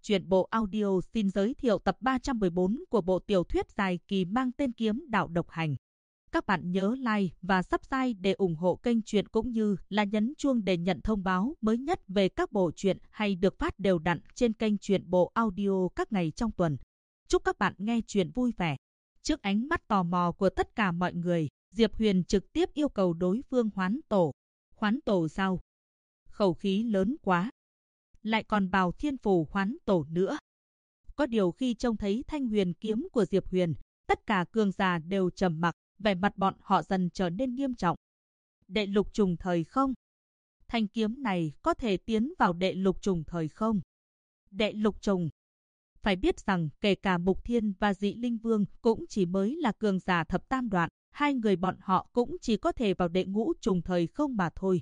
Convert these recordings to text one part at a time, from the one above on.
Truyện bộ audio xin giới thiệu tập 314 của bộ tiểu thuyết dài kỳ mang tên Kiếm Đạo Độc Hành. Các bạn nhớ like và subscribe để ủng hộ kênh truyện cũng như là nhấn chuông để nhận thông báo mới nhất về các bộ truyện hay được phát đều đặn trên kênh truyện bộ audio các ngày trong tuần. Chúc các bạn nghe truyện vui vẻ. Trước ánh mắt tò mò của tất cả mọi người, Diệp Huyền trực tiếp yêu cầu đối phương hoán tổ. Hoán tổ sao? Khẩu khí lớn quá. Lại còn bảo thiên phủ hoán tổ nữa. Có điều khi trông thấy thanh huyền kiếm của Diệp Huyền, tất cả cường giả đều trầm mặc, vẻ mặt bọn họ dần trở nên nghiêm trọng. Đệ lục trùng thời không? Thanh kiếm này có thể tiến vào đệ lục trùng thời không? Đệ lục trùng. Phải biết rằng kể cả Mục Thiên và Dị Linh Vương cũng chỉ mới là cường giả thập tam đoạn, hai người bọn họ cũng chỉ có thể vào đệ ngũ trùng thời không mà thôi.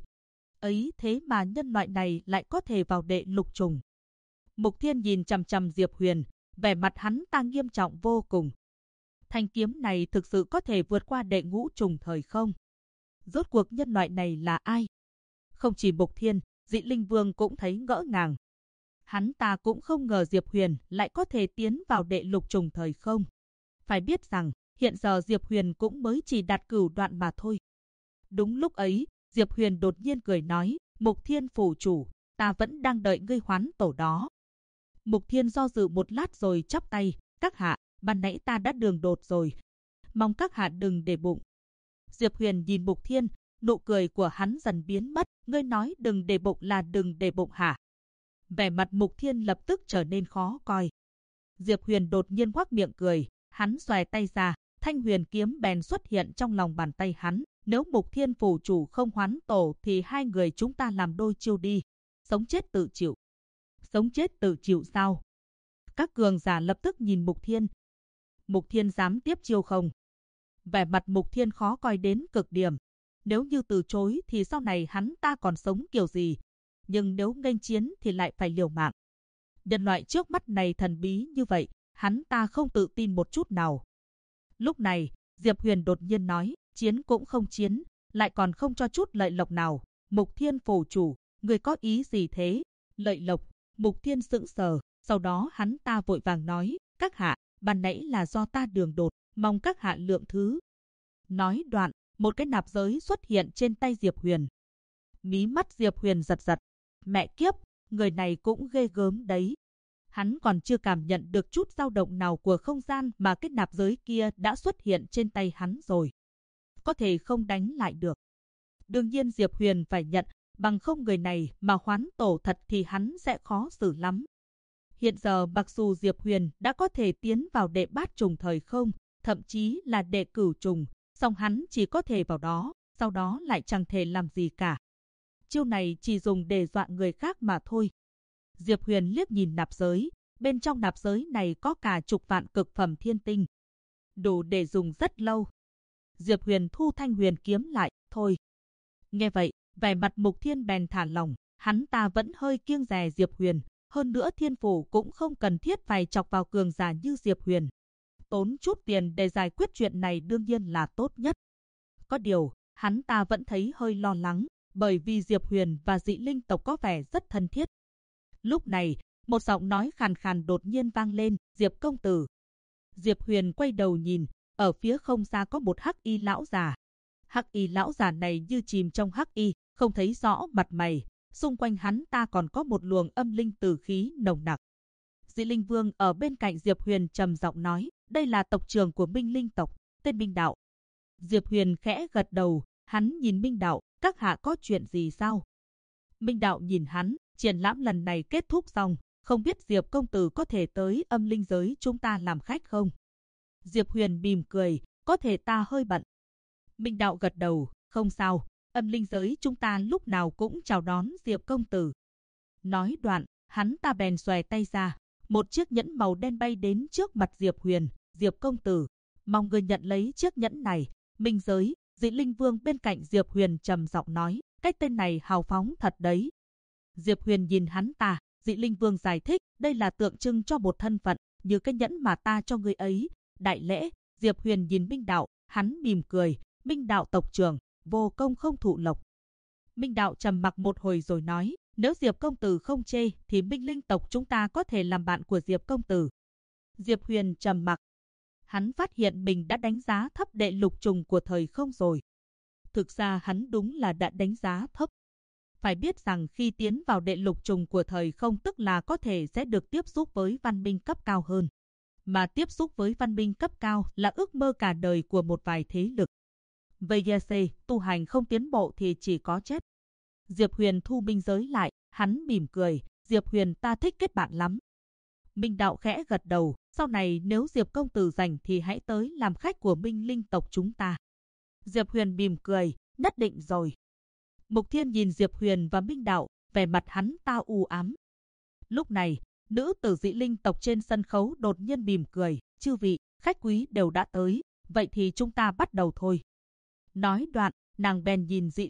Ấy thế mà nhân loại này lại có thể vào đệ lục trùng. Mục Thiên nhìn chằm chằm Diệp Huyền, vẻ mặt hắn ta nghiêm trọng vô cùng. Thanh kiếm này thực sự có thể vượt qua đệ ngũ trùng thời không? Rốt cuộc nhân loại này là ai? Không chỉ Mục Thiên, Dị Linh Vương cũng thấy ngỡ ngàng. Hắn ta cũng không ngờ Diệp Huyền lại có thể tiến vào đệ lục trùng thời không. Phải biết rằng, hiện giờ Diệp Huyền cũng mới chỉ đạt cửu đoạn mà thôi. Đúng lúc ấy, Diệp Huyền đột nhiên cười nói, Mục Thiên phủ chủ, ta vẫn đang đợi ngươi hoán tổ đó. Mục Thiên do dự một lát rồi chắp tay, các hạ, ban nãy ta đã đường đột rồi. Mong các hạ đừng để bụng. Diệp Huyền nhìn Mục Thiên, nụ cười của hắn dần biến mất, ngươi nói đừng để bụng là đừng để bụng hả? Vẻ mặt Mục Thiên lập tức trở nên khó coi. Diệp Huyền đột nhiên ngoác miệng cười, hắn xòe tay ra, thanh huyền kiếm bèn xuất hiện trong lòng bàn tay hắn. Nếu Mục Thiên phủ chủ không hoán tổ thì hai người chúng ta làm đôi chiêu đi. Sống chết tự chịu. Sống chết tự chịu sao? Các cường giả lập tức nhìn Mục Thiên. Mục Thiên dám tiếp chiêu không? Vẻ mặt Mục Thiên khó coi đến cực điểm. Nếu như từ chối thì sau này hắn ta còn sống kiểu gì? Nhưng nếu nghênh chiến thì lại phải liều mạng. Nhân loại trước mắt này thần bí như vậy, hắn ta không tự tin một chút nào. Lúc này, Diệp Huyền đột nhiên nói, chiến cũng không chiến, lại còn không cho chút lợi lộc nào. Mục Thiên phủ chủ, người có ý gì thế? Lợi lộc. Mục Thiên sững sờ, sau đó hắn ta vội vàng nói, các hạ, ban nãy là do ta đường đột, mong các hạ lượng thứ. Nói đoạn, một cái nạp giới xuất hiện trên tay Diệp Huyền. Mí mắt Diệp Huyền giật giật. Mẹ kiếp, người này cũng ghê gớm đấy. Hắn còn chưa cảm nhận được chút dao động nào của không gian mà cái nạp giới kia đã xuất hiện trên tay hắn rồi. Có thể không đánh lại được. Đương nhiên Diệp Huyền phải nhận, bằng không người này mà hoán tổ thật thì hắn sẽ khó xử lắm. Hiện giờ mặc dù Diệp Huyền đã có thể tiến vào đệ bát trùng thời không, thậm chí là đệ cửu trùng, song hắn chỉ có thể vào đó, sau đó lại chẳng thể làm gì cả. Chiêu này chỉ dùng để dọa người khác mà thôi. Diệp Huyền liếc nhìn nạp giới, bên trong nạp giới này có cả chục vạn cực phẩm thiên tinh. Đủ để dùng rất lâu. Diệp Huyền thu thanh huyền kiếm lại, thôi. Nghe vậy, vẻ mặt Mục Thiên bèn thả lỏng, hắn ta vẫn hơi kiêng dè Diệp Huyền, hơn nữa thiên phủ cũng không cần thiết phải chọc vào cường giả như Diệp Huyền. Tốn chút tiền để giải quyết chuyện này đương nhiên là tốt nhất. Có điều, hắn ta vẫn thấy hơi lo lắng, bởi vì Diệp Huyền và Dị Linh tộc có vẻ rất thân thiết. Lúc này, một giọng nói khàn khàn đột nhiên vang lên, Diệp công tử. Diệp Huyền quay đầu nhìn, ở phía không xa có một hắc y lão già. Hắc y lão già này như chìm trong hắc y, không thấy rõ mặt mày, xung quanh hắn ta còn có một luồng âm linh tử khí nồng nặc. Dị Linh Vương ở bên cạnh Diệp Huyền trầm giọng nói, đây là tộc trưởng của Minh Linh tộc, tên Minh Đạo. Diệp Huyền khẽ gật đầu, hắn nhìn Minh Đạo, các hạ có chuyện gì sao? Minh Đạo nhìn hắn, triển lãm lần này kết thúc xong, không biết Diệp công tử có thể tới âm linh giới chúng ta làm khách không? Diệp Huyền mỉm cười, có thể ta hơi bận. Minh Đạo gật đầu, không sao, âm linh giới chúng ta lúc nào cũng chào đón Diệp công tử. Nói đoạn, hắn ta bèn xòe tay ra, một chiếc nhẫn màu đen bay đến trước mặt Diệp Huyền, Diệp công tử, mong ngươi nhận lấy chiếc nhẫn này. Minh giới, Dị Linh Vương bên cạnh Diệp Huyền trầm giọng nói, cái tên này hào phóng thật đấy. Diệp Huyền nhìn hắn ta, Dị Linh Vương giải thích, đây là tượng trưng cho một thân phận, như cái nhẫn mà ta cho ngươi ấy. Đại lễ. Diệp Huyền nhìn Minh Đạo, hắn mỉm cười, Minh Đạo tộc trưởng, vô công không thụ lộc. Minh Đạo trầm mặc một hồi rồi nói, Nếu Diệp công tử không chê thì Minh Linh tộc chúng ta có thể làm bạn của Diệp công tử. Diệp Huyền trầm mặc. Hắn phát hiện mình đã đánh giá thấp đệ lục trùng của thời không rồi. Thực ra hắn đúng là đã đánh giá thấp. Phải biết rằng khi tiến vào đệ lục trùng của thời không tức là có thể sẽ được tiếp xúc với văn minh cấp cao hơn. Mà tiếp xúc với văn minh cấp cao là ước mơ cả đời của một vài thế lực. VGC, tu hành không tiến bộ thì chỉ có chết. Diệp Huyền thu binh giới lại, hắn mỉm cười, Diệp Huyền ta thích kết bạn lắm. Minh Đạo khẽ gật đầu, sau này nếu Diệp công tử rảnh thì hãy tới làm khách của Minh Linh tộc chúng ta. Diệp Huyền mỉm cười, nhất định rồi. Mục Thiên nhìn Diệp Huyền và Minh Đạo, vẻ mặt hắn ta u ám. Lúc này, nữ tử Dị Linh tộc trên sân khấu đột nhiên mỉm cười, chư vị, khách quý đều đã tới, vậy thì chúng ta bắt đầu thôi. Nói đoạn, nàng bèn nhìn Dị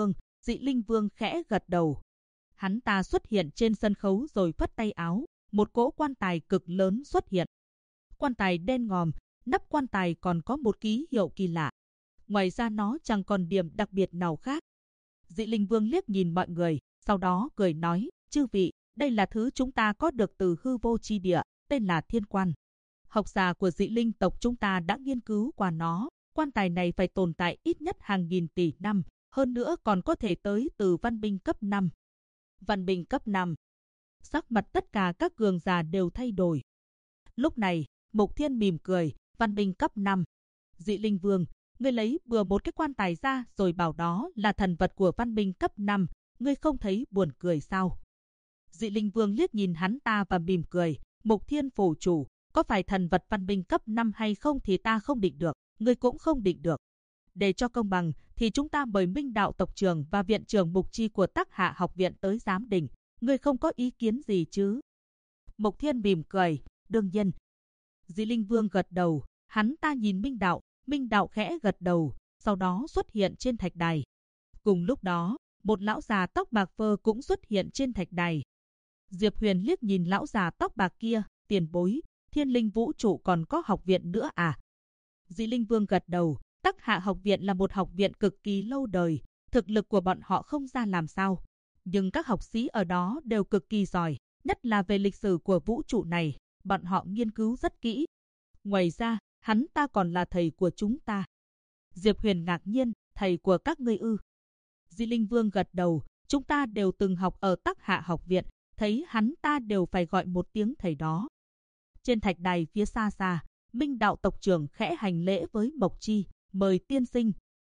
Linh Vương khẽ gật đầu. Hắn ta xuất hiện trên sân khấu rồi phất tay áo, một cỗ quan tài cực lớn xuất hiện. Quan tài đen ngòm, nắp quan tài còn có một ký hiệu kỳ lạ. Ngoài ra nó chẳng còn điểm đặc biệt nào khác. Dị Linh Vương liếc nhìn mọi người, sau đó cười nói, chư vị, đây là thứ chúng ta có được từ hư vô chi địa, tên là Thiên Quan. Học giả của Dị Linh tộc chúng ta đã nghiên cứu qua nó, quan tài này phải tồn tại ít nhất hàng nghìn tỷ năm, hơn nữa còn có thể tới từ văn minh cấp 5. Văn minh cấp 5. Sắc mặt tất cả các cường giả đều thay đổi. Lúc này, Mục Thiên mỉm cười, văn minh cấp 5. Dị Linh Vương, ngươi lấy bừa một cái quan tài ra rồi bảo đó là thần vật của văn minh cấp 5, ngươi không thấy buồn cười sao? Dị Linh Vương liếc nhìn hắn ta và mỉm cười, Mục Thiên phủ chủ, có phải thần vật văn minh cấp 5 hay không thì ta không định được, ngươi cũng không định được. Để cho công bằng thì chúng ta mời Minh Đạo tộc trưởng và viện trưởng Mục Chi của Tắc Hạ học viện tới giám định, ngươi không có ý kiến gì chứ? Mục Thiên mỉm cười, đương nhiên. Dị Linh Vương gật đầu, hắn ta nhìn Minh Đạo khẽ gật đầu, sau đó xuất hiện trên thạch đài. Cùng lúc đó, một lão già tóc bạc phơ cũng xuất hiện trên thạch đài. Diệp Huyền liếc nhìn lão già tóc bạc kia, tiền bối, Thiên Linh vũ trụ còn có học viện nữa à? Dị Linh Vương gật đầu, Tắc Hạ học viện là một học viện cực kỳ lâu đời, thực lực của bọn họ không ra làm sao. Nhưng các học sĩ ở đó đều cực kỳ giỏi, nhất là về lịch sử của vũ trụ này, bọn họ nghiên cứu rất kỹ. Ngoài ra, hắn ta còn là thầy của chúng ta. Diệp Huyền ngạc nhiên, thầy của các ngươi ư? Dị Linh Vương gật đầu, chúng ta đều từng học ở Tắc Hạ học viện, thấy hắn ta đều phải gọi một tiếng thầy đó. Trên thạch đài phía xa xa, Minh Đạo tộc trưởng khẽ hành lễ với Mộc Chi, mời tiên sinh.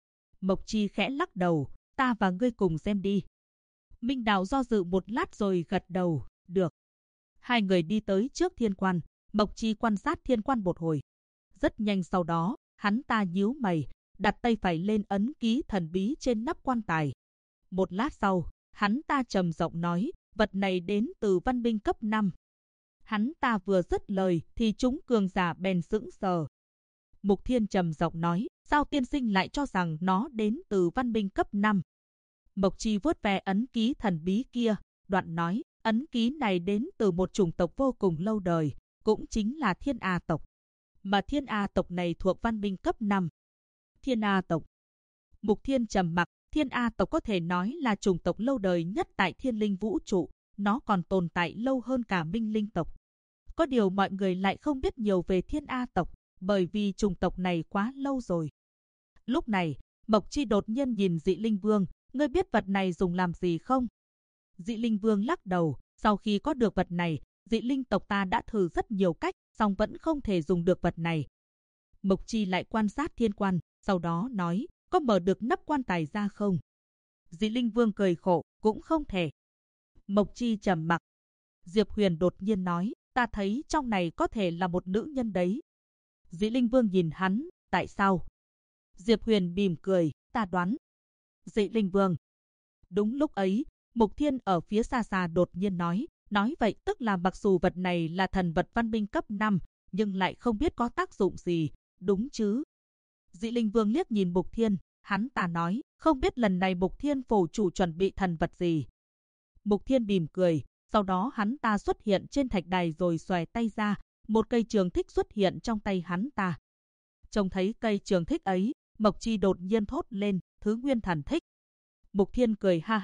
Mộc Chi khẽ lắc đầu, ta và ngươi cùng xem đi. Minh Đạo do dự một lát rồi gật đầu, được. Hai người đi tới trước thiên quan, Mộc Chi quan sát thiên quan một hồi. Rất nhanh sau đó, hắn ta nhíu mày, đặt tay phải lên ấn ký thần bí trên nắp quan tài. Một lát sau, hắn ta trầm giọng nói, vật này đến từ văn minh cấp 5. Hắn ta vừa dứt lời thì chúng cường giả bèn sững sờ. Mục Thiên trầm giọng nói, sao tiên sinh lại cho rằng nó đến từ văn minh cấp 5? Mộc Chi vuốt ve ấn ký thần bí kia, đoạn nói, ấn ký này đến từ một chủng tộc vô cùng lâu đời, cũng chính là Thiên A tộc. Mà Thiên A tộc này thuộc văn minh cấp 5. Thiên A tộc. Mục Thiên trầm mặc, Thiên A tộc có thể nói là chủng tộc lâu đời nhất tại Thiên Linh vũ trụ, nó còn tồn tại lâu hơn cả Minh Linh tộc. Có điều mọi người lại không biết nhiều về Thiên A tộc, bởi vì chủng tộc này quá lâu rồi. Lúc này, Mộc Chi đột nhiên nhìn Dị Linh Vương, ngươi biết vật này dùng làm gì không? Dị Linh Vương lắc đầu, sau khi có được vật này, Dị Linh tộc ta đã thử rất nhiều cách, song vẫn không thể dùng được vật này. Mộc Chi lại quan sát thiên quan, sau đó nói, có mở được nắp quan tài ra không? Dị Linh Vương cười khổ, cũng không thể. Mộc Chi trầm mặc. Diệp Huyền đột nhiên nói, ta thấy trong này có thể là một nữ nhân đấy. Dị Linh Vương nhìn hắn, tại sao? Diệp Huyền mỉm cười, ta đoán. Dị Linh Vương. Đúng lúc ấy, Mục Thiên ở phía xa xa đột nhiên nói vậy tức là mặc dù vật này là thần vật văn minh cấp 5, nhưng lại không biết có tác dụng gì, đúng chứ? Dị Linh Vương liếc nhìn Mục Thiên, hắn ta nói, không biết lần này Mục Thiên phủ chủ chuẩn bị thần vật gì. Mục Thiên mỉm cười, sau đó hắn ta xuất hiện trên thạch đài rồi xòe tay ra, một cây trường thích xuất hiện trong tay hắn ta. Trông thấy cây trường thích ấy, Mộc Chi đột nhiên thốt lên, thứ nguyên thần thích. Mục Thiên cười ha ha,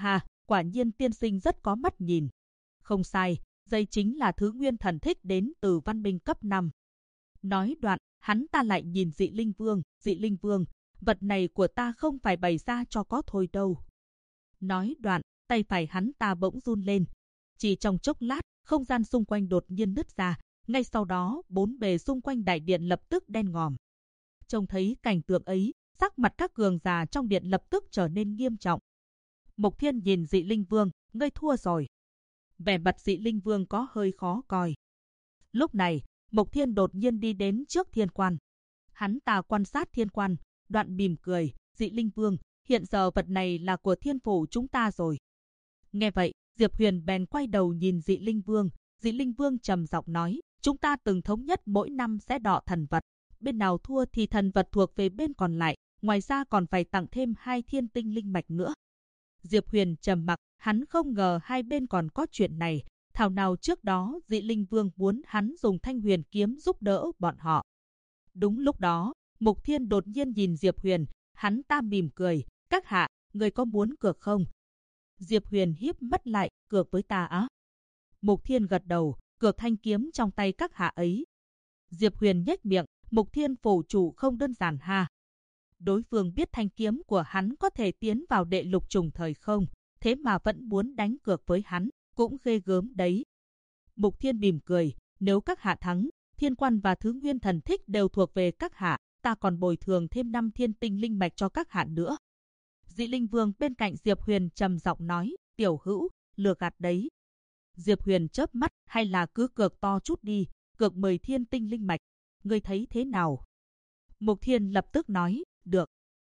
quả nhiên tiên sinh rất có mắt nhìn. Không sai, đây chính là thứ nguyên thần thích đến từ văn minh cấp 5. Nói đoạn, hắn ta lại nhìn Dị Linh Vương, vật này của ta không phải bày ra cho có thôi đâu. Nói đoạn, tay phải hắn ta bỗng run lên. Chỉ trong chốc lát, không gian xung quanh đột nhiên nứt ra, ngay sau đó bốn bề xung quanh đại điện lập tức đen ngòm. Trông thấy cảnh tượng ấy, sắc mặt các cường giả trong điện lập tức trở nên nghiêm trọng. Mục Thiên nhìn Dị Linh Vương, ngươi thua rồi. Vẻ mặt Dị Linh Vương có hơi khó coi. Lúc này, Mục Thiên đột nhiên đi đến trước thiên quan. Hắn ta quan sát thiên quan, đoạn mỉm cười, Dị Linh Vương, hiện giờ vật này là của thiên phủ chúng ta rồi. Nghe vậy, Diệp Huyền bèn quay đầu nhìn Dị Linh Vương trầm giọng nói, chúng ta từng thống nhất mỗi năm sẽ đọ thần vật. Bên nào thua thì thần vật thuộc về bên còn lại, ngoài ra còn phải tặng thêm 2 thiên tinh linh mạch nữa. Diệp Huyền trầm mặc, hắn không ngờ hai bên còn có chuyện này, thảo nào trước đó Dị Linh Vương muốn hắn dùng Thanh Huyền kiếm giúp đỡ bọn họ. Đúng lúc đó, Mục Thiên đột nhiên nhìn Diệp Huyền, hắn ta mỉm cười, các hạ, người có muốn cược không? Diệp Huyền híp mắt lại, cược với ta á? Mục Thiên gật đầu, cược thanh kiếm trong tay các hạ ấy. Diệp Huyền nhếch miệng, Mục Thiên phủ chủ không đơn giản ha. Đối phương biết thanh kiếm của hắn có thể tiến vào đệ lục trùng thời không, thế mà vẫn muốn đánh cược với hắn, cũng ghê gớm đấy. Mục Thiên mỉm cười, nếu các hạ thắng, thiên quan và thứ nguyên thần thích đều thuộc về các hạ, ta còn bồi thường thêm 5 thiên tinh linh mạch cho các hạ nữa. Dị Linh Vương bên cạnh Diệp Huyền trầm giọng nói, tiểu hữu, lừa gạt đấy. Diệp Huyền chớp mắt, hay là cứ cược to chút đi, cược 10 thiên tinh linh mạch, ngươi thấy thế nào? Mục Thiên lập tức nói, được.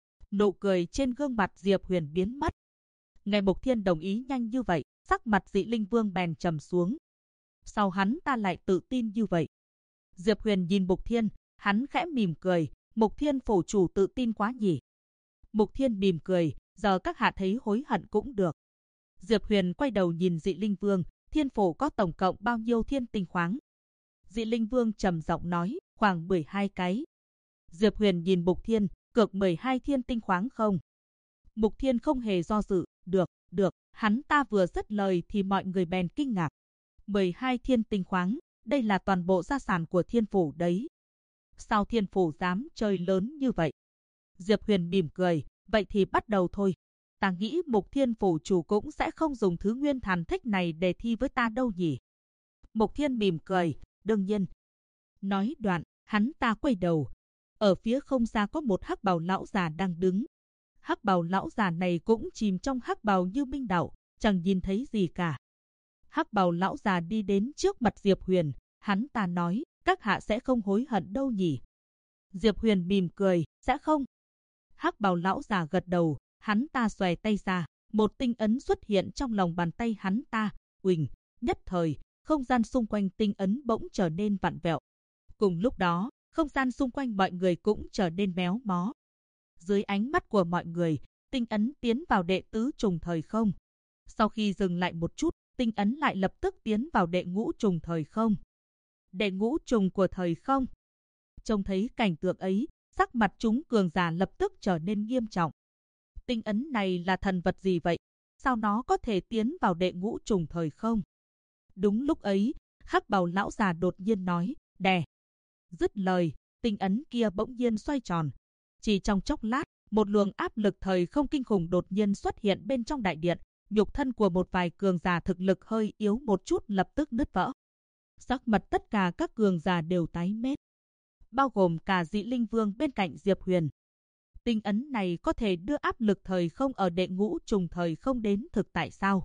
Nụ cười trên gương mặt Diệp Huyền biến mất. Nghe Mục Thiên đồng ý nhanh như vậy, sắc mặt Dị Linh Vương bèn trầm xuống. Sao hắn ta lại tự tin như vậy? Diệp Huyền nhìn Mục Thiên, hắn khẽ mỉm cười, Mục Thiên phủ chủ tự tin quá nhỉ? Mục Thiên mỉm cười, giờ các hạ thấy hối hận cũng được. Diệp Huyền quay đầu nhìn Dị Linh Vương, thiên phủ có tổng cộng bao nhiêu thiên tinh khoáng? Dị Linh Vương trầm giọng nói, khoảng 12 cái. Diệp Huyền nhìn Mục Thiên, cược 12 thiên tinh khoáng không? Mục Thiên không hề do dự, được, hắn ta vừa dứt lời thì mọi người bèn kinh ngạc. 12 thiên tinh khoáng, đây là toàn bộ gia sản của thiên phủ đấy. Sao thiên phủ dám chơi lớn như vậy? Diệp Huyền mỉm cười, vậy thì bắt đầu thôi. Ta nghĩ Mục Thiên phủ chủ cũng sẽ không dùng thứ nguyên thần thích này để thi với ta đâu nhỉ? Mục Thiên mỉm cười, đương nhiên. Nói đoạn, hắn ta quay đầu. Ở phía không xa có một hắc bào lão già đang đứng. Hắc bào lão già này cũng chìm trong hắc bào như minh đạo, chẳng nhìn thấy gì cả. Hắc bào lão già đi đến trước mặt Diệp Huyền, hắn ta nói, các hạ sẽ không hối hận đâu nhỉ? Diệp Huyền mỉm cười, sẽ không. Hắc bào lão già gật đầu, hắn ta xòe tay ra, một tinh ấn xuất hiện trong lòng bàn tay hắn ta, uỳnh, nhất thời, không gian xung quanh tinh ấn bỗng trở nên vặn vẹo. Cùng lúc đó, không gian xung quanh mọi người cũng trở nên méo mó. Dưới ánh mắt của mọi người, tinh ấn tiến vào đệ tứ trùng thời không. Sau khi dừng lại một chút, tinh ấn lại lập tức tiến vào đệ ngũ trùng thời không. Đệ ngũ trùng của thời không. Trông thấy cảnh tượng ấy, sắc mặt chúng cường giả lập tức trở nên nghiêm trọng. Tinh ấn này là thần vật gì vậy? Sao nó có thể tiến vào đệ ngũ trùng thời không? Đúng lúc ấy, hắc bào lão già đột nhiên nói, đè. Dứt lời, tinh ấn kia bỗng nhiên xoay tròn. Chỉ trong chốc lát, một luồng áp lực thời không kinh khủng đột nhiên xuất hiện bên trong đại điện, nhục thân của một vài cường giả thực lực hơi yếu một chút lập tức nứt vỡ. Sắc mặt tất cả các cường giả đều tái mét, bao gồm cả Dị Linh Vương bên cạnh Diệp Huyền. Tinh ấn này có thể đưa áp lực thời không ở đệ ngũ trùng thời không đến thực tại sao?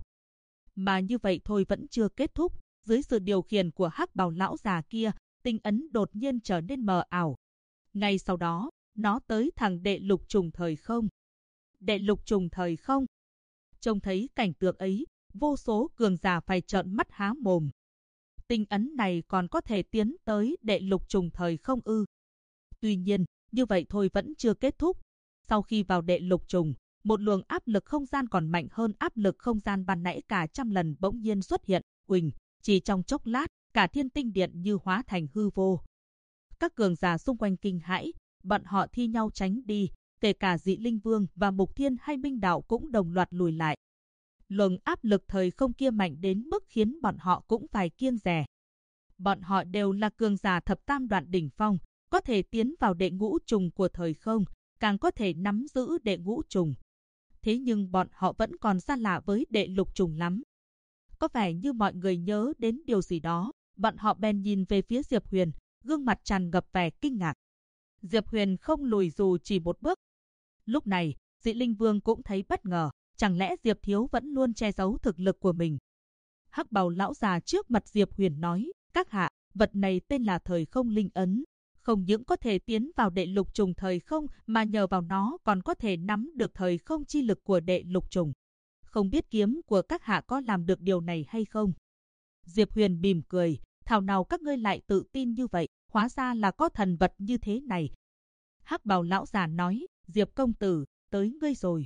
Mà như vậy thôi vẫn chưa kết thúc, dưới sự điều khiển của hắc bào lão già kia, tinh ấn đột nhiên trở nên mờ ảo. Ngay sau đó, nó tới thẳng đệ lục trùng thời không. Đệ lục trùng thời không. Trông thấy cảnh tượng ấy, vô số cường giả phải trợn mắt há mồm. Tinh ấn này còn có thể tiến tới đệ lục trùng thời không ư? Tuy nhiên, như vậy thôi vẫn chưa kết thúc. Sau khi vào đệ lục trùng, một luồng áp lực không gian còn mạnh hơn áp lực không gian ban nãy cả trăm lần bỗng nhiên xuất hiện, uỳnh, chỉ trong chốc lát, cả thiên tinh điện như hóa thành hư vô. Các cường giả xung quanh kinh hãi, bọn họ thi nhau tránh đi, kể cả Dị Linh Vương và Mục Thiên hay Minh Đạo cũng đồng loạt lùi lại. Luồng áp lực thời không kia mạnh đến mức khiến bọn họ cũng phải kiêng dè. Bọn họ đều là cường giả thập tam đoạn đỉnh phong, có thể tiến vào đệ ngũ trùng của thời không, càng có thể nắm giữ đệ ngũ trùng. Thế nhưng bọn họ vẫn còn xa lạ với đệ lục trùng lắm. Có vẻ như mọi người nhớ đến điều gì đó, bọn họ bèn nhìn về phía Diệp Huyền, gương mặt tràn ngập vẻ kinh ngạc. Diệp Huyền không lùi dù chỉ một bước. Lúc này, Dị Linh Vương cũng thấy bất ngờ, chẳng lẽ Diệp Thiếu vẫn luôn che giấu thực lực của mình. Hắc bào lão già trước mặt Diệp Huyền nói, các hạ, vật này tên là thời không linh ấn. Không những có thể tiến vào đệ lục trùng thời không mà nhờ vào nó còn có thể nắm được thời không chi lực của đệ lục trùng. Không biết kiếm của các hạ có làm được điều này hay không? Diệp Huyền mỉm cười, thảo nào các ngươi lại tự tin như vậy, hóa ra là có thần vật như thế này. Hắc bào lão già nói, Diệp công tử, tới ngươi rồi.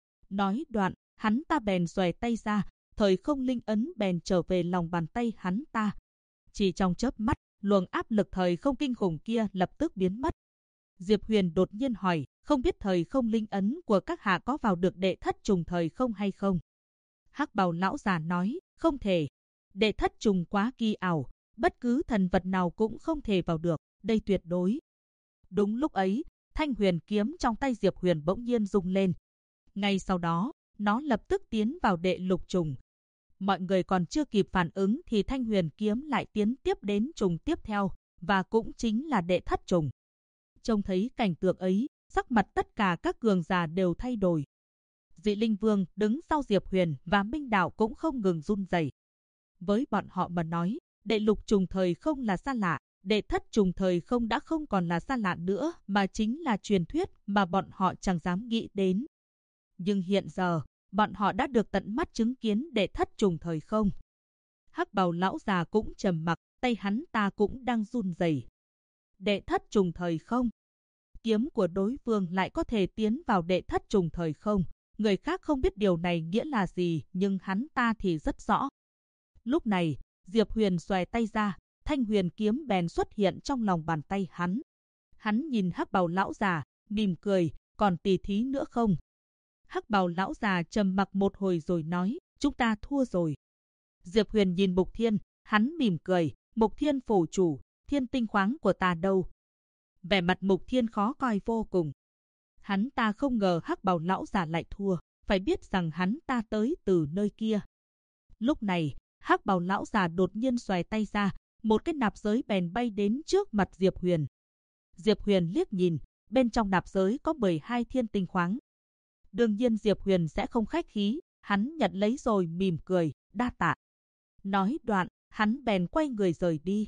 Nói đoạn, hắn ta bèn xòe tay ra, thời không linh ấn bèn trở về lòng bàn tay hắn ta. Chỉ trong chớp mắt, luồng áp lực thời không kinh khủng kia lập tức biến mất. Diệp Huyền đột nhiên hỏi, không biết thời không linh ấn của các hạ có vào được đệ thất trùng thời không hay không? Hắc bào lão già nói, không thể. Đệ thất trùng quá kỳ ảo, bất cứ thần vật nào cũng không thể vào được, đây tuyệt đối. Đúng lúc ấy, thanh huyền kiếm trong tay Diệp Huyền bỗng nhiên rung lên. Ngay sau đó, nó lập tức tiến vào đệ lục trùng. Mọi người còn chưa kịp phản ứng thì thanh huyền kiếm lại tiến tiếp đến trùng tiếp theo, và cũng chính là đệ thất trùng. Trông thấy cảnh tượng ấy, sắc mặt tất cả các cường giả đều thay đổi. Dị Linh Vương đứng sau Diệp Huyền và Minh Đạo cũng không ngừng run rẩy. Với bọn họ mà nói, đệ lục trùng thời không là xa lạ, đệ thất trùng thời không đã không còn là xa lạ nữa mà chính là truyền thuyết mà bọn họ chẳng dám nghĩ đến. Nhưng hiện giờ, bọn họ đã được tận mắt chứng kiến đệ thất trùng thời không. Hắc bào lão già cũng trầm mặc, tay hắn ta cũng đang run rẩy. Đệ thất trùng thời không. Kiếm của đối phương lại có thể tiến vào đệ thất trùng thời không. Người khác không biết điều này nghĩa là gì, nhưng hắn ta thì rất rõ. Lúc này, Diệp Huyền xòe tay ra, thanh huyền kiếm bèn xuất hiện trong lòng bàn tay hắn. Hắn nhìn hắc bào lão già, mỉm cười, còn tỉ thí nữa không? Hắc bào lão già trầm mặc một hồi rồi nói, chúng ta thua rồi. Diệp Huyền nhìn Mục Thiên, hắn mỉm cười, Mục Thiên phủ chủ, thiên tinh khoáng của ta đâu? Vẻ mặt Mục Thiên khó coi vô cùng. Hắn ta không ngờ hắc bào lão già lại thua, phải biết rằng hắn ta tới từ nơi kia. Lúc này, hắc bào lão già đột nhiên xoài tay ra, một cái nạp giới bèn bay đến trước mặt Diệp Huyền. Diệp Huyền liếc nhìn, bên trong nạp giới có 12 thiên tinh khoáng. Đương nhiên Diệp Huyền sẽ không khách khí, hắn nhận lấy rồi mỉm cười, đa tạ. Nói đoạn, hắn bèn quay người rời đi.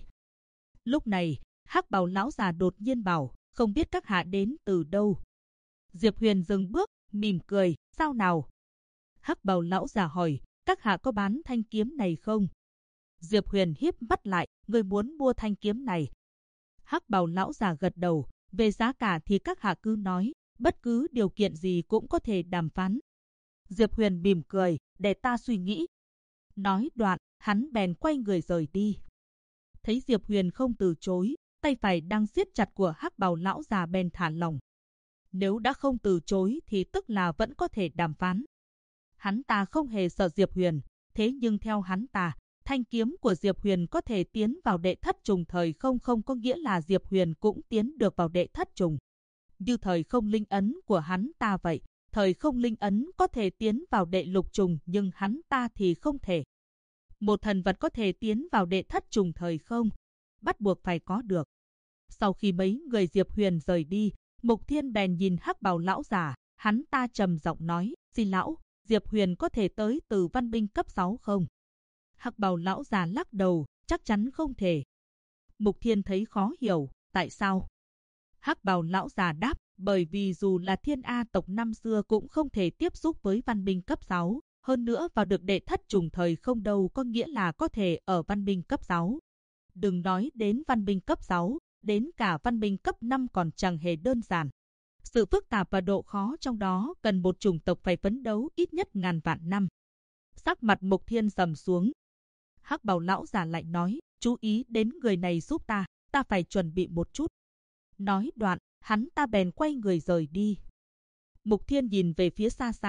Lúc này, hắc bào lão già đột nhiên bảo, không biết các hạ đến từ đâu. Diệp Huyền dừng bước, mỉm cười, sao nào? Hắc bào lão già hỏi, các hạ có bán thanh kiếm này không? Diệp Huyền híp mắt lại, người muốn mua thanh kiếm này. Hắc bào lão già gật đầu, về giá cả thì các hạ cứ nói, bất cứ điều kiện gì cũng có thể đàm phán. Diệp Huyền mỉm cười, để ta suy nghĩ. Nói đoạn, hắn bèn quay người rời đi. Thấy Diệp Huyền không từ chối, tay phải đang siết chặt của hắc bào lão già bèn thả lỏng. Nếu đã không từ chối thì tức là vẫn có thể đàm phán. Hắn ta không hề sợ Diệp Huyền, thế nhưng theo hắn ta, thanh kiếm của Diệp Huyền có thể tiến vào đệ thất trùng thời không không có nghĩa là Diệp Huyền cũng tiến được vào đệ thất trùng. Như thời không linh ấn của hắn ta vậy, thời không linh ấn có thể tiến vào đệ lục trùng nhưng hắn ta thì không thể. Một thần vật có thể tiến vào đệ thất trùng thời không, bắt buộc phải có được. Sau khi mấy người Diệp Huyền rời đi, Mục Thiên bèn nhìn hắc bào lão già, hắn ta trầm giọng nói, xin lão, Diệp Huyền có thể tới từ văn binh cấp 6 không? Hắc bào lão già lắc đầu, chắc chắn không thể. Mục Thiên thấy khó hiểu, tại sao? Hắc bào lão già đáp, bởi vì dù là Thiên A tộc năm xưa cũng không thể tiếp xúc với văn binh cấp 6, hơn nữa vào được đệ thất trùng thời không đâu có nghĩa là có thể ở văn binh cấp 6. Đừng nói đến văn binh cấp 6, đến cả văn binh cấp 5 còn chẳng hề đơn giản. Sự phức tạp và độ khó trong đó cần một chủng tộc phải phấn đấu ít nhất ngàn vạn năm. Sắc mặt Mục Thiên sầm xuống. Hắc bào lão già lại nói, chú ý đến người này giúp ta phải chuẩn bị một chút. Nói đoạn, hắn ta bèn quay người rời đi. Mục Thiên nhìn về phía xa xa,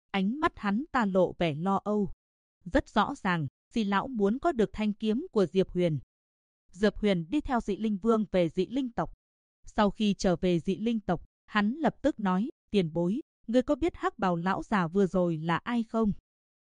Ánh mắt hắn ta lộ vẻ lo âu. Rất rõ ràng, Dị lão muốn có được thanh kiếm của Diệp Huyền. Diệp Huyền đi theo Dị Linh Vương về Dị Linh tộc. Sau khi trở về Dị Linh tộc, hắn lập tức nói, tiền bối, ngươi có biết hắc bào lão già vừa rồi là ai không?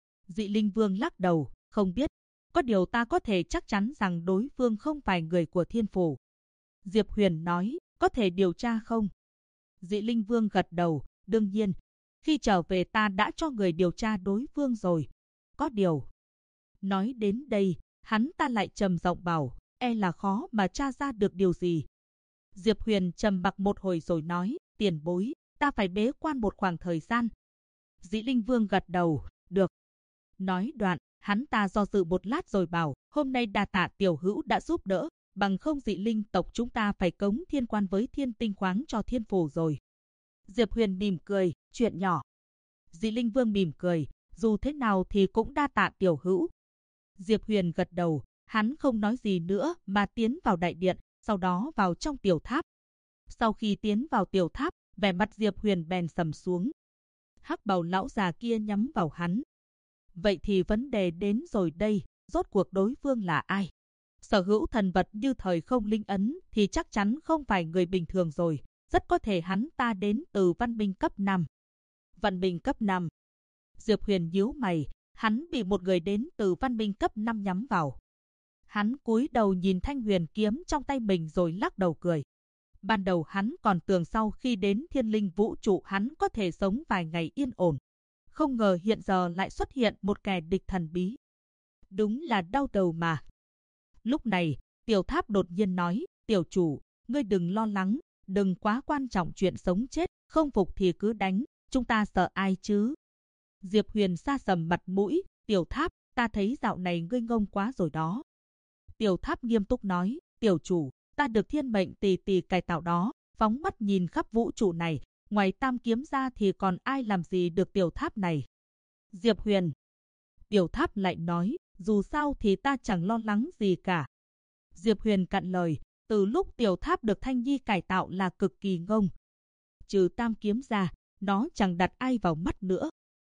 Dị Linh Vương lắc đầu, không biết. Có điều ta có thể chắc chắn rằng đối phương không phải người của Thiên Phủ. Diệp Huyền nói, có thể điều tra không? Dị Linh Vương gật đầu, đương nhiên. Khi trở về ta đã cho người điều tra đối phương rồi. Có điều. Nói đến đây, hắn ta lại trầm giọng bảo, e là khó mà tra ra được điều gì. Diệp Huyền trầm mặc một hồi rồi nói, tiền bối, ta phải bế quan một khoảng thời gian. Dị Linh Vương gật đầu, được. Nói đoạn, hắn ta do dự một lát rồi bảo, hôm nay đa tạ tiểu hữu đã giúp đỡ, bằng không Dị Linh tộc chúng ta phải cống thiên quan với thiên tinh khoáng cho Thiên Phủ rồi. Diệp Huyền mỉm cười, chuyện nhỏ. Dị Linh Vương mỉm cười, dù thế nào thì cũng đa tạ tiểu hữu. Diệp Huyền gật đầu, hắn không nói gì nữa mà tiến vào đại điện, sau đó vào trong tiểu tháp. Sau khi tiến vào tiểu tháp, vẻ mặt Diệp Huyền bèn sầm xuống. Hắc bào lão già kia nhắm vào hắn. Vậy thì vấn đề đến rồi đây, rốt cuộc đối phương là ai? Sở hữu thần vật như thời không linh ấn thì chắc chắn không phải người bình thường rồi, rất có thể hắn ta đến từ văn minh cấp 5. Văn minh cấp 5. Diệp Huyền nhíu mày, hắn bị một người đến từ văn minh cấp 5 nhắm vào. Hắn cúi đầu nhìn thanh huyền kiếm trong tay mình rồi lắc đầu cười. Ban đầu hắn còn tưởng sau khi đến thiên linh vũ trụ hắn có thể sống vài ngày yên ổn. Không ngờ hiện giờ lại xuất hiện một kẻ địch thần bí. Đúng là đau đầu mà. Lúc này, tiểu tháp đột nhiên nói, tiểu chủ, ngươi đừng lo lắng, đừng quá quan trọng chuyện sống chết, không phục thì cứ đánh, chúng ta sợ ai chứ? Diệp Huyền sa sầm mặt mũi, tiểu tháp, ta thấy dạo này ngươi ngông quá rồi đó. Tiểu tháp nghiêm túc nói, tiểu chủ, ta được thiên mệnh tỳ tỳ cải tạo đó, phóng mắt nhìn khắp vũ trụ này, ngoài tam kiếm ra thì còn ai làm gì được tiểu tháp này? Diệp Huyền. Tiểu tháp lại nói, dù sao thì ta chẳng lo lắng gì cả. Diệp Huyền cạn lời, từ lúc tiểu tháp được Thanh Nhi cải tạo là cực kỳ ngông. Trừ tam kiếm ra, nó chẳng đặt ai vào mắt nữa.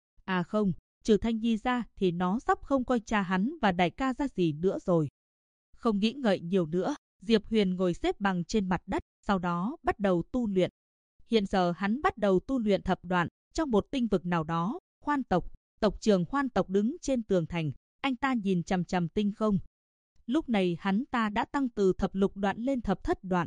À không, trừ Thanh Nhi ra thì nó sắp không coi cha hắn và đại ca ra gì nữa rồi. Không nghĩ ngợi nhiều nữa, Diệp Huyền ngồi xếp bằng trên mặt đất, sau đó bắt đầu tu luyện. Hiện giờ hắn bắt đầu tu luyện thập đoạn, trong một tinh vực nào đó, Hoan tộc, tộc trưởng Hoan tộc đứng trên tường thành, anh ta nhìn chằm chằm tinh không. Lúc này hắn ta đã tăng từ thập lục đoạn lên thập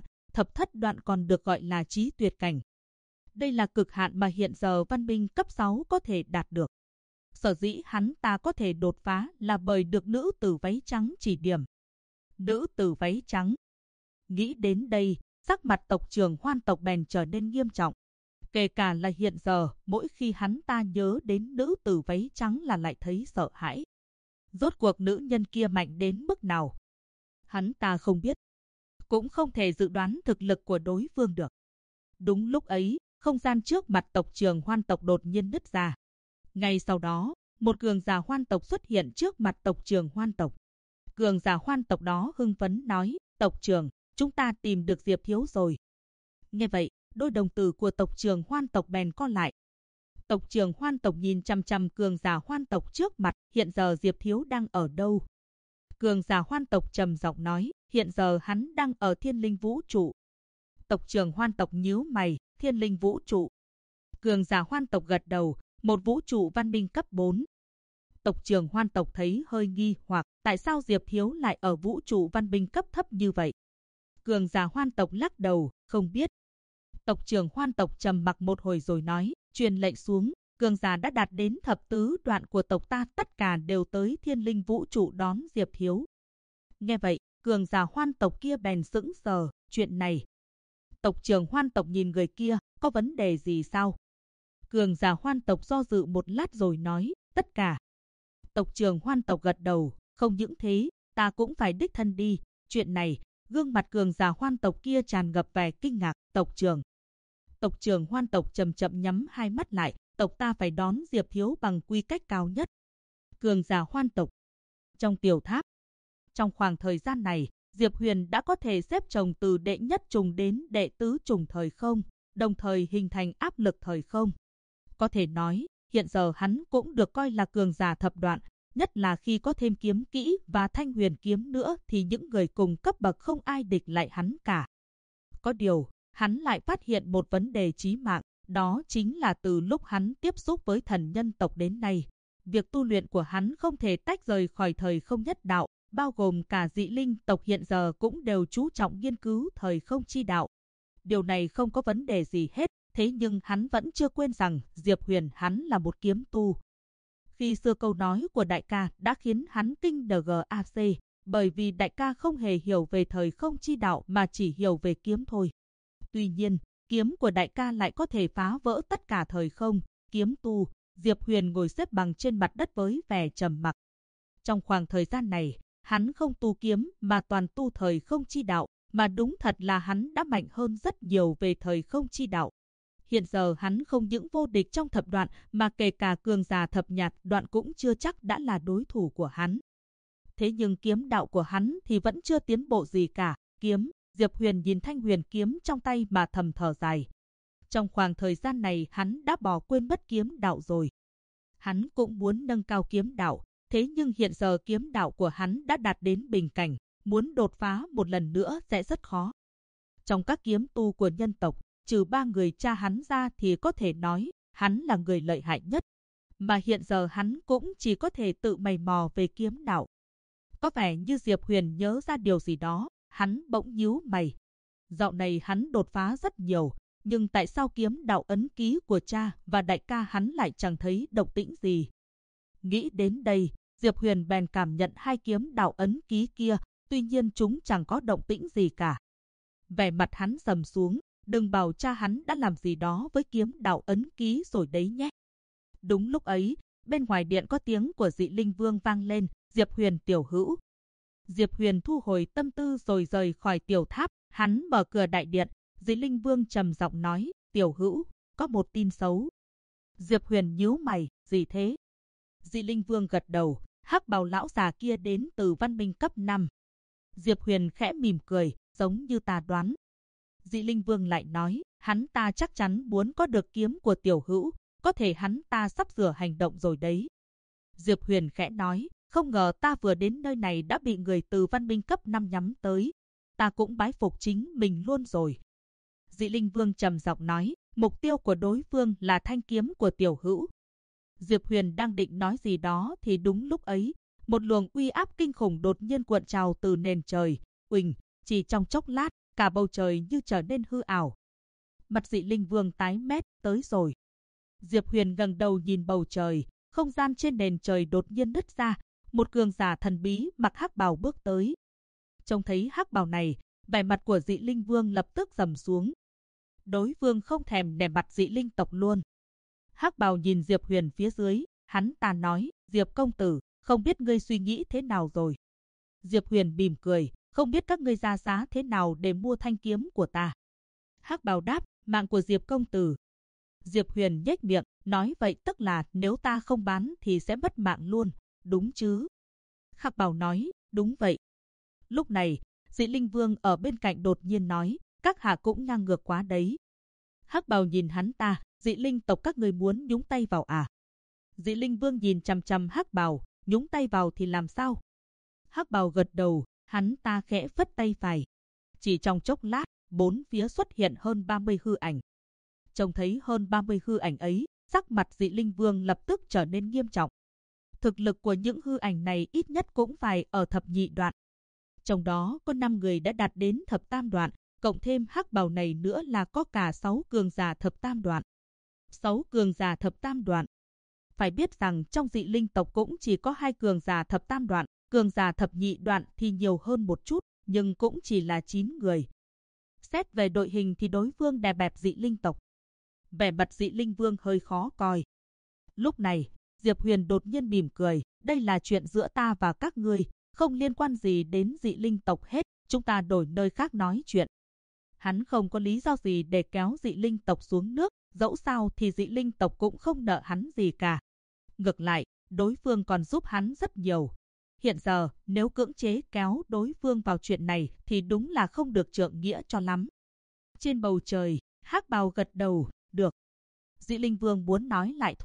thất đoạn còn được gọi là chí tuyệt cảnh. Đây là cực hạn mà hiện giờ văn minh cấp 6 có thể đạt được. Sở dĩ hắn ta có thể đột phá là bởi được nữ tử váy trắng chỉ điểm. Nữ tử váy trắng. Nghĩ đến đây, sắc mặt tộc trưởng Hoan tộc bèn trở nên nghiêm trọng. Kể cả là hiện giờ, mỗi khi hắn ta nhớ đến nữ tử váy trắng là lại thấy sợ hãi. Rốt cuộc nữ nhân kia mạnh đến mức nào? Hắn ta không biết. Cũng không thể dự đoán thực lực của đối phương được. Đúng lúc ấy, không gian trước mặt tộc trưởng Hoan tộc đột nhiên nứt ra. Ngay sau đó, một cường giả Hoan tộc xuất hiện trước mặt tộc trưởng Hoan tộc. Cường giả Hoan tộc đó hưng phấn nói, tộc trưởng, chúng ta tìm được Diệp Thiếu rồi. Nghe vậy, đôi đồng tử của tộc trưởng Hoan tộc bèn co lại. Tộc trưởng Hoan tộc nhìn chằm chằm cường giả Hoan tộc trước mặt, hiện giờ Diệp Thiếu đang ở đâu? Cường giả Hoan tộc trầm giọng nói, hiện giờ hắn đang ở thiên linh vũ trụ. Tộc trưởng Hoan tộc nhíu mày, thiên linh vũ trụ. Cường giả Hoan tộc gật đầu, một vũ trụ văn minh cấp 4. Tộc trưởng Hoan tộc thấy hơi nghi hoặc, tại sao Diệp Thiếu lại ở vũ trụ văn minh cấp thấp như vậy? Cường giả Hoan tộc lắc đầu, không biết. Tộc trưởng Hoan tộc trầm mặc một hồi rồi nói, truyền lệnh xuống, cường giả đã đạt đến thập tứ đoạn của tộc ta tất cả đều tới thiên linh vũ trụ đón Diệp Thiếu. Nghe vậy, cường giả Hoan tộc kia bèn sững sờ, chuyện này. Tộc trưởng Hoan tộc nhìn người kia, có vấn đề gì sao? Cường giả Hoan tộc do dự một lát rồi nói, tất cả. Tộc trưởng Hoan tộc gật đầu, không những thế, ta cũng phải đích thân đi, chuyện này. Gương mặt cường giả Hoan tộc kia tràn ngập vẻ kinh ngạc, tộc trưởng. Tộc trưởng Hoan tộc chậm chậm nhắm hai mắt lại, tộc ta phải đón Diệp Thiếu bằng quy cách cao nhất. Cường giả Hoan tộc. Trong tiểu tháp. Trong khoảng thời gian này, Diệp Huyền đã có thể xếp chồng từ đệ nhất trùng đến đệ tứ trùng thời không, đồng thời hình thành áp lực thời không. Có thể nói, hiện giờ hắn cũng được coi là cường giả thập đoạn, nhất là khi có thêm kiếm kỹ và thanh huyền kiếm nữa thì những người cùng cấp bậc không ai địch lại hắn cả. Có điều, hắn lại phát hiện một vấn đề chí mạng, đó chính là từ lúc hắn tiếp xúc với thần nhân tộc đến nay, việc tu luyện của hắn không thể tách rời khỏi thời không nhất đạo, bao gồm cả dị linh tộc hiện giờ cũng đều chú trọng nghiên cứu thời không chi đạo. Điều này không có vấn đề gì hết, thế nhưng hắn vẫn chưa quên rằng Diệp Huyền hắn là một kiếm tu. Khi xưa câu nói của đại ca đã khiến hắn kinh DGAC, bởi vì đại ca không hề hiểu về thời không chi đạo mà chỉ hiểu về kiếm thôi. Tuy nhiên, kiếm của đại ca lại có thể phá vỡ tất cả thời không, kiếm tu. Diệp Huyền ngồi xếp bằng trên mặt đất với vẻ trầm mặc. Trong khoảng thời gian này, hắn không tu kiếm mà toàn tu thời không chi đạo, mà đúng thật là hắn đã mạnh hơn rất nhiều về thời không chi đạo. Hiện giờ hắn không những vô địch trong thập đoạn mà kể cả cường giả thập nhạt đoạn cũng chưa chắc đã là đối thủ của hắn. Thế nhưng kiếm đạo của hắn thì vẫn chưa tiến bộ gì cả. Kiếm, Diệp Huyền nhìn thanh huyền kiếm trong tay mà thầm thở dài. Trong khoảng thời gian này hắn đã bỏ quên mất kiếm đạo rồi. Hắn cũng muốn nâng cao kiếm đạo, thế nhưng hiện giờ kiếm đạo của hắn đã đạt đến bình cảnh, muốn đột phá một lần nữa sẽ rất khó. Trong các kiếm tu của nhân tộc, trừ 3 người cha hắn ra thì có thể nói hắn là người lợi hại nhất. Mà hiện giờ hắn cũng chỉ có thể tự mày mò về kiếm đạo. Có vẻ như Diệp Huyền nhớ ra điều gì đó, hắn bỗng nhíu mày. Dạo này hắn đột phá rất nhiều, nhưng tại sao kiếm đạo ấn ký của cha và đại ca hắn lại chẳng thấy động tĩnh gì? Nghĩ đến đây, Diệp Huyền bèn cảm nhận 2 kiếm đạo ấn ký kia, tuy nhiên chúng chẳng có động tĩnh gì cả. Vẻ mặt hắn trầm xuống, đừng bảo cha hắn đã làm gì đó với kiếm đạo ấn ký rồi đấy nhé. Đúng lúc ấy, bên ngoài điện có tiếng của Dị Linh Vương vang lên, Diệp Huyền tiểu hữu. Diệp Huyền thu hồi tâm tư rồi rời khỏi tiểu tháp, hắn mở cửa đại điện, Dị Linh Vương trầm giọng nói, tiểu hữu, có một tin xấu. Diệp Huyền nhíu mày, gì thế? Dị Linh Vương gật đầu, hắc bào lão già kia đến từ văn minh cấp 5. Diệp Huyền khẽ mỉm cười, giống như ta đoán. Dị Linh Vương lại nói, hắn ta chắc chắn muốn có được kiếm của tiểu hữu, có thể hắn ta sắp sửa hành động rồi đấy. Diệp Huyền khẽ nói, không ngờ ta vừa đến nơi này đã bị người từ văn minh cấp 5 nhắm tới. Ta cũng bái phục chính mình luôn rồi. Dị Linh Vương trầm giọng nói, mục tiêu của đối phương là thanh kiếm của tiểu hữu. Diệp Huyền đang định nói gì đó thì đúng lúc ấy, một luồng uy áp kinh khủng đột nhiên cuộn trào từ nền trời. Uỳnh, chỉ trong chốc lát, cả bầu trời như trở nên hư ảo. Mặt Dị Linh Vương tái mét, tới rồi. Diệp Huyền ngẩng đầu nhìn bầu trời, không gian trên nền trời đột nhiên nứt ra, một cường giả thần bí mặc hắc bào bước tới. Trông thấy hắc bào này, vẻ mặt của Dị Linh Vương lập tức trầm xuống. Đối phương không thèm nể mặt dị linh tộc luôn. Hắc bào nhìn Diệp Huyền phía dưới, hắn ta nói, Diệp công tử, không biết ngươi suy nghĩ thế nào rồi. Diệp Huyền mỉm cười, không biết các ngươi ra giá thế nào để mua thanh kiếm của ta. Hắc bào đáp, mạng của Diệp công tử. Diệp Huyền nhếch miệng, nói vậy tức là nếu ta không bán thì sẽ mất mạng luôn, đúng chứ? Hắc bào nói, đúng vậy. Lúc này, Dị Linh Vương ở bên cạnh đột nhiên nói, các hạ cũng ngang ngược quá đấy. Hắc bào nhìn hắn ta, dị linh tộc các người muốn nhúng tay vào à? Dị Linh Vương nhìn chằm chằm hắc bào, nhúng tay vào thì làm sao? Hắc bào gật đầu, hắn ta khẽ phất tay phải. Chỉ trong chốc lát, bốn phía xuất hiện hơn 30 hư ảnh. Trông thấy hơn 30 hư ảnh ấy, sắc mặt Dị Linh Vương lập tức trở nên nghiêm trọng. Thực lực của những hư ảnh này ít nhất cũng phải ở thập nhị đoạn. Trong đó có 5 người đã đạt đến thập tam đoạn, cộng thêm hắc bào này nữa là có cả 6 cường giả thập tam đoạn. 6 cường giả thập tam đoạn. Phải biết rằng trong dị linh tộc cũng chỉ có 2 cường giả thập tam đoạn, cường giả thập nhị đoạn thì nhiều hơn một chút, nhưng cũng chỉ là 9 người. Xét về đội hình thì đối phương đè bẹp dị linh tộc. Vẻ mặt Dị Linh Vương hơi khó coi. Lúc này, Diệp Huyền đột nhiên mỉm cười, đây là chuyện giữa ta và các ngươi, không liên quan gì đến dị linh tộc hết, chúng ta đổi nơi khác nói chuyện. Hắn không có lý do gì để kéo dị linh tộc xuống nước, dẫu sao thì dị linh tộc cũng không nợ hắn gì cả. Ngược lại, đối phương còn giúp hắn rất nhiều. Hiện giờ, nếu cưỡng chế kéo đối phương vào chuyện này thì đúng là không được trượng nghĩa cho lắm. Trên bầu trời, hắc bào gật đầu, được. Dị Linh Vương muốn nói lại thôi,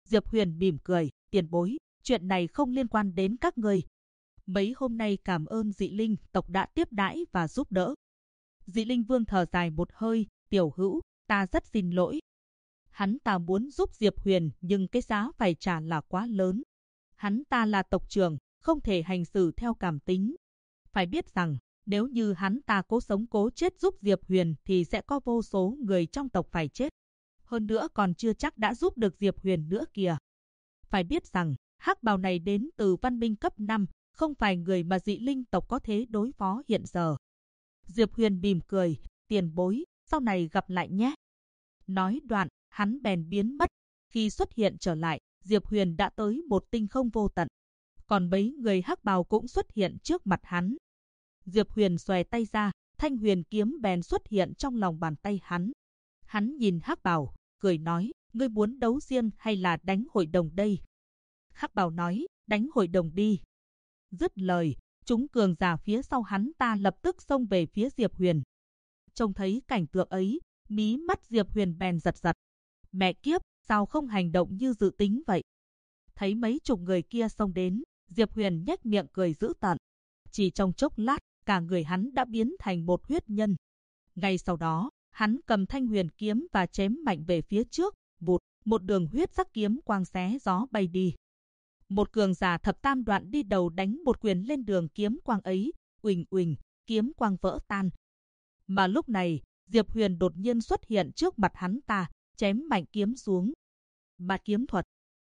Diệp Huyền mỉm cười, tiền bối, chuyện này không liên quan đến các ngươi. Mấy hôm nay cảm ơn Dị Linh tộc đã tiếp đãi và giúp đỡ. Dị Linh Vương thở dài một hơi, tiểu hữu, ta rất xin lỗi. Hắn ta muốn giúp Diệp Huyền nhưng cái giá phải trả là quá lớn. Hắn ta là tộc trưởng, không thể hành xử theo cảm tính. Phải biết rằng, nếu như hắn ta cố sống cố chết giúp Diệp Huyền thì sẽ có vô số người trong tộc phải chết. Hơn nữa còn chưa chắc đã giúp được Diệp Huyền nữa kìa. Phải biết rằng, hắc bào này đến từ văn minh cấp 5, không phải người mà Dị Linh tộc có thể đối phó hiện giờ. Diệp Huyền mỉm cười, tiền bối, sau này gặp lại nhé. Nói đoạn, hắn bèn biến mất. Khi xuất hiện trở lại, Diệp Huyền đã tới một tinh không vô tận. Còn mấy người hắc bào cũng xuất hiện trước mặt hắn. Diệp Huyền xòe tay ra, thanh huyền kiếm bèn xuất hiện trong lòng bàn tay hắn. Hắn nhìn hắc bào, cười nói, ngươi muốn đấu riêng hay là đánh hội đồng đây? Hắc bào nói, đánh hội đồng đi. Dứt lời, chúng cường giả phía sau hắn ta lập tức xông về phía Diệp Huyền. Trông thấy cảnh tượng ấy, mí mắt Diệp Huyền bèn giật giật. Mẹ kiếp, sao không hành động như dự tính vậy? Thấy mấy chục người kia xông đến, Diệp Huyền nhếch miệng cười dữ tợn. Chỉ trong chốc lát, cả người hắn đã biến thành một huyết nhân. Ngay sau đó, hắn cầm thanh huyền kiếm và chém mạnh về phía trước, vụt, một đường huyết sắc kiếm quang xé gió bay đi. Một cường giả thập tam đoạn đi đầu đánh một quyền lên đường kiếm quang ấy, uỳnh uỳnh, kiếm quang vỡ tan. Mà lúc này, Diệp Huyền đột nhiên xuất hiện trước mặt hắn ta, chém mạnh kiếm xuống. Bạt kiếm thuật.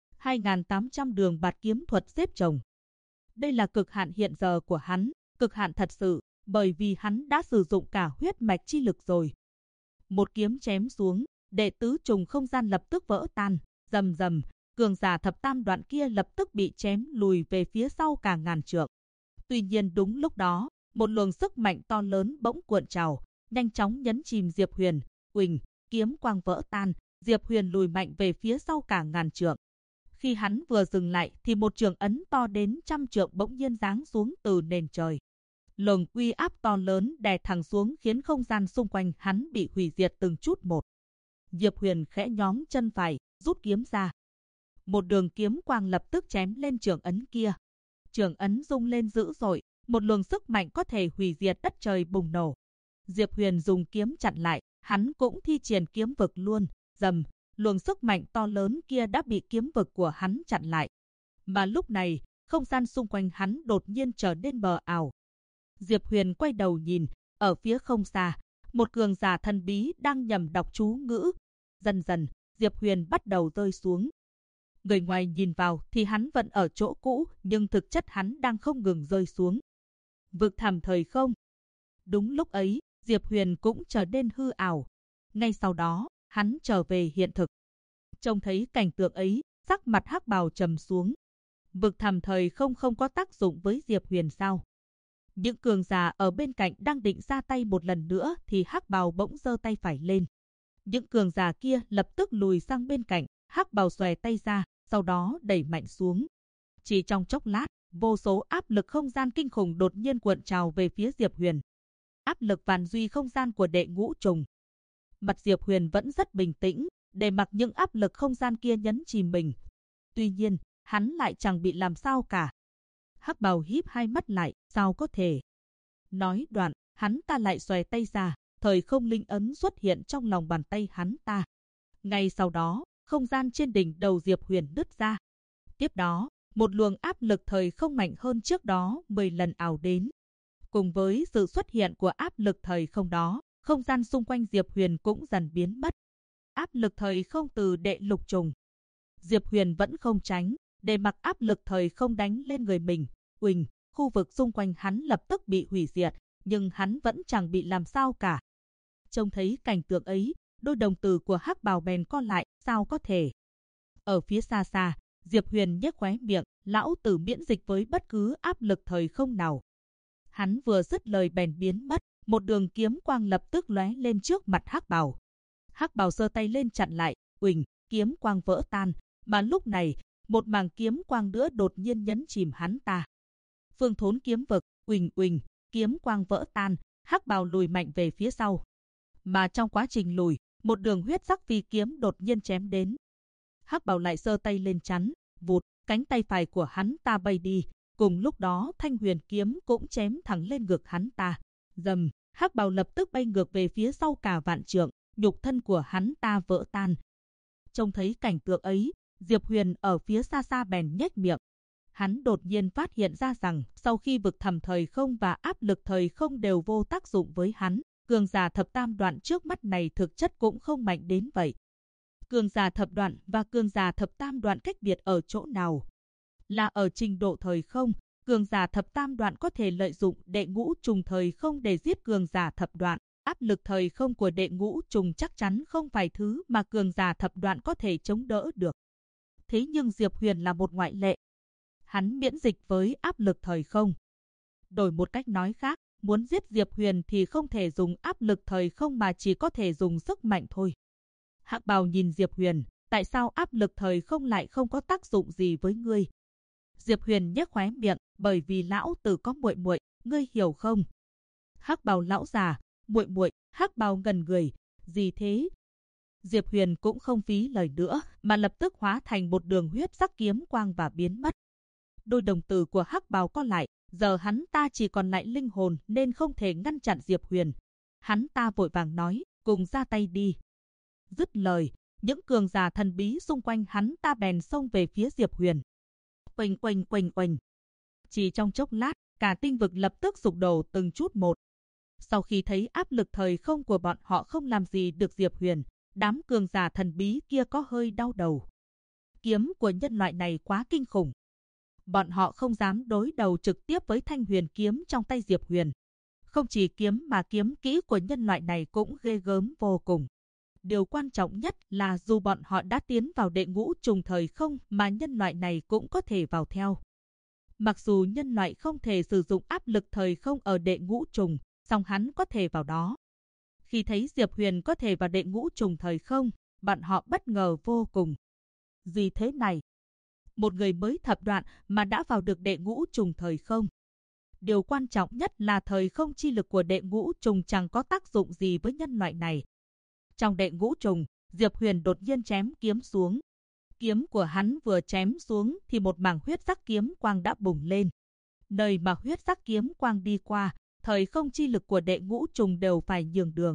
2.800 đường bạt kiếm thuật xếp chồng. Đây là cực hạn hiện giờ của hắn, cực hạn thật sự, bởi vì hắn đã sử dụng cả huyết mạch chi lực rồi. Một kiếm chém xuống, đệ tứ trùng không gian lập tức vỡ tan, rầm rầm, cường giả thập tam đoạn kia lập tức bị chém lùi về phía sau cả ngàn trượng. Tuy nhiên đúng lúc đó, một luồng sức mạnh to lớn bỗng cuộn trào, nhanh chóng nhấn chìm Diệp Huyền, uỳnh, kiếm quang vỡ tan, Diệp Huyền lùi mạnh về phía sau cả ngàn trượng. Khi hắn vừa dừng lại thì một trường ấn to đến 100 trượng bỗng nhiên giáng xuống từ nền trời. Luồng uy áp to lớn đè thẳng xuống khiến không gian xung quanh hắn bị hủy diệt từng chút một. Diệp Huyền khẽ nhón chân phải, rút kiếm ra. Một đường kiếm quang lập tức chém lên trường ấn kia. Trường ấn rung lên dữ dội, một luồng sức mạnh có thể hủy diệt đất trời bùng nổ. Diệp Huyền dùng kiếm chặn lại, hắn cũng thi triển kiếm vực luôn, rầm, luồng sức mạnh to lớn kia đã bị kiếm vực của hắn chặn lại. Mà lúc này, không gian xung quanh hắn đột nhiên trở nên mờ ảo. Diệp Huyền quay đầu nhìn, ở phía không xa, một cường giả thần bí đang nhầm đọc chú ngữ. Dần dần, Diệp Huyền bắt đầu rơi xuống. Người ngoài nhìn vào thì hắn vẫn ở chỗ cũ, nhưng thực chất hắn đang không ngừng rơi xuống. Vực thẳm thời không. Đúng lúc ấy, Diệp Huyền cũng trở nên hư ảo. Ngay sau đó, hắn trở về hiện thực. Trông thấy cảnh tượng ấy, sắc mặt hắc bào trầm xuống. Vực thẳm thời không không có tác dụng với Diệp Huyền sao? Những cường giả ở bên cạnh đang định ra tay một lần nữa thì hắc bào bỗng giơ tay phải lên. Những cường giả kia lập tức lùi sang bên cạnh, hắc bào xòe tay ra, sau đó đẩy mạnh xuống. Chỉ trong chốc lát, vô số áp lực không gian kinh khủng đột nhiên cuộn trào về phía Diệp Huyền. Áp lực vạn duy không gian của đệ ngũ trùng. Mặt Diệp Huyền vẫn rất bình tĩnh, để mặc những áp lực không gian kia nhấn chìm mình. Tuy nhiên, hắn lại chẳng bị làm sao cả. Hắc bào híp hai mắt lại, sao có thể? Nói đoạn, hắn ta lại xòe tay ra, thời không linh ấn xuất hiện trong lòng bàn tay hắn ta. Ngay sau đó, không gian trên đỉnh đầu Diệp Huyền nứt ra. Tiếp đó, một luồng áp lực thời không mạnh hơn trước đó 10 lần ảo đến. Cùng với sự xuất hiện của áp lực thời không đó, không gian xung quanh Diệp Huyền cũng dần biến mất. Áp lực thời không từ đệ lục trùng. Diệp Huyền vẫn không tránh, để mặc áp lực thời không đánh lên người mình. Uỳnh, khu vực xung quanh hắn lập tức bị hủy diệt, nhưng hắn vẫn chẳng bị làm sao cả. Trông thấy cảnh tượng ấy, đôi đồng tử của hắc bào bèn co lại, sao có thể? Ở phía xa xa, Diệp Huyền nhếch khóe miệng, lão tử miễn dịch với bất cứ áp lực thời không nào. Hắn vừa dứt lời bèn biến mất, một đường kiếm quang lập tức lóe lên trước mặt hắc bào. Hắc bào giơ tay lên chặn lại, uỳnh, kiếm quang vỡ tan, mà lúc này, một mảng kiếm quang nữa đột nhiên nhấn chìm hắn ta. Phương Thốn kiếm vực, uỳnh uỳnh, kiếm quang vỡ tan, hắc bào lùi mạnh về phía sau. Mà trong quá trình lùi, một đường huyết sắc phi kiếm đột nhiên chém đến. Hắc Bào lại giơ tay lên chắn, vụt, cánh tay phải của hắn ta bay đi. Cùng lúc đó thanh huyền kiếm cũng chém thẳng lên ngực hắn ta. Rầm, Hắc Bào lập tức bay ngược về phía sau cả vạn trượng, nhục thân của hắn ta vỡ tan. Trông thấy cảnh tượng ấy, Diệp Huyền ở phía xa xa bèn nhếch miệng. Hắn đột nhiên phát hiện ra rằng sau khi vực thẳm thời không và áp lực thời không đều vô tác dụng với hắn, cường giả thập tam đoạn trước mắt này thực chất cũng không mạnh đến vậy. Cường giả thập đoạn và cường giả thập tam đoạn cách biệt ở chỗ nào? Là ở trình độ thời không, cường giả thập tam đoạn có thể lợi dụng đệ ngũ trùng thời không để giết cường giả thập đoạn. Áp lực thời không của đệ ngũ trùng chắc chắn không phải thứ mà cường giả thập đoạn có thể chống đỡ được. Thế nhưng Diệp Huyền là một ngoại lệ. Hắn miễn dịch với áp lực thời không. Đổi một cách nói khác, muốn giết Diệp Huyền thì không thể dùng áp lực thời không mà chỉ có thể dùng sức mạnh thôi. Hắc Bào nhìn Diệp Huyền, tại sao áp lực thời không lại không có tác dụng gì với ngươi? Diệp Huyền nhếch khóe miệng, bởi vì lão tử có muội muội, ngươi hiểu không? Hắc Bào lão già, muội muội, Hắc Bào ngẩn người, gì thế? Diệp Huyền cũng không phí lời nữa, mà lập tức hóa thành một đường huyết sắc kiếm quang và biến mất. Đôi đồng tử của Hắc Bào co lại, giờ hắn ta chỉ còn lại linh hồn nên không thể ngăn chặn Diệp Huyền. Hắn ta vội vàng nói, cùng ra tay đi. Dứt lời, những cường giả thần bí xung quanh hắn ta bèn xông về phía Diệp Huyền. Oanh oanh oanh oanh. Chỉ trong chốc lát, cả tinh vực lập tức sụp đổ từng chút một. Sau khi thấy áp lực thời không của bọn họ không làm gì được Diệp Huyền, đám cường giả thần bí kia có hơi đau đầu. Kiếm của nhân loại này quá kinh khủng. Bọn họ không dám đối đầu trực tiếp với thanh huyền kiếm trong tay Diệp Huyền. Không chỉ kiếm mà kiếm kỹ của nhân loại này cũng ghê gớm vô cùng. Điều quan trọng nhất là dù bọn họ đã tiến vào đệ ngũ trùng thời không mà nhân loại này cũng có thể vào theo. Mặc dù nhân loại không thể sử dụng áp lực thời không ở đệ ngũ trùng, song hắn có thể vào đó. Khi thấy Diệp Huyền có thể vào đệ ngũ trùng thời không, bọn họ bất ngờ vô cùng. Gì thế này? Một người mới thập đoạn mà đã vào được đệ ngũ trùng thời không. Điều quan trọng nhất là thời không chi lực của đệ ngũ trùng chẳng có tác dụng gì với nhân loại này. Trong đệ ngũ trùng, Diệp Huyền đột nhiên chém kiếm xuống. Kiếm của hắn vừa chém xuống thì một mảng huyết sắc kiếm quang đã bùng lên. Nơi mà huyết sắc kiếm quang đi qua, thời không chi lực của đệ ngũ trùng đều phải nhường đường.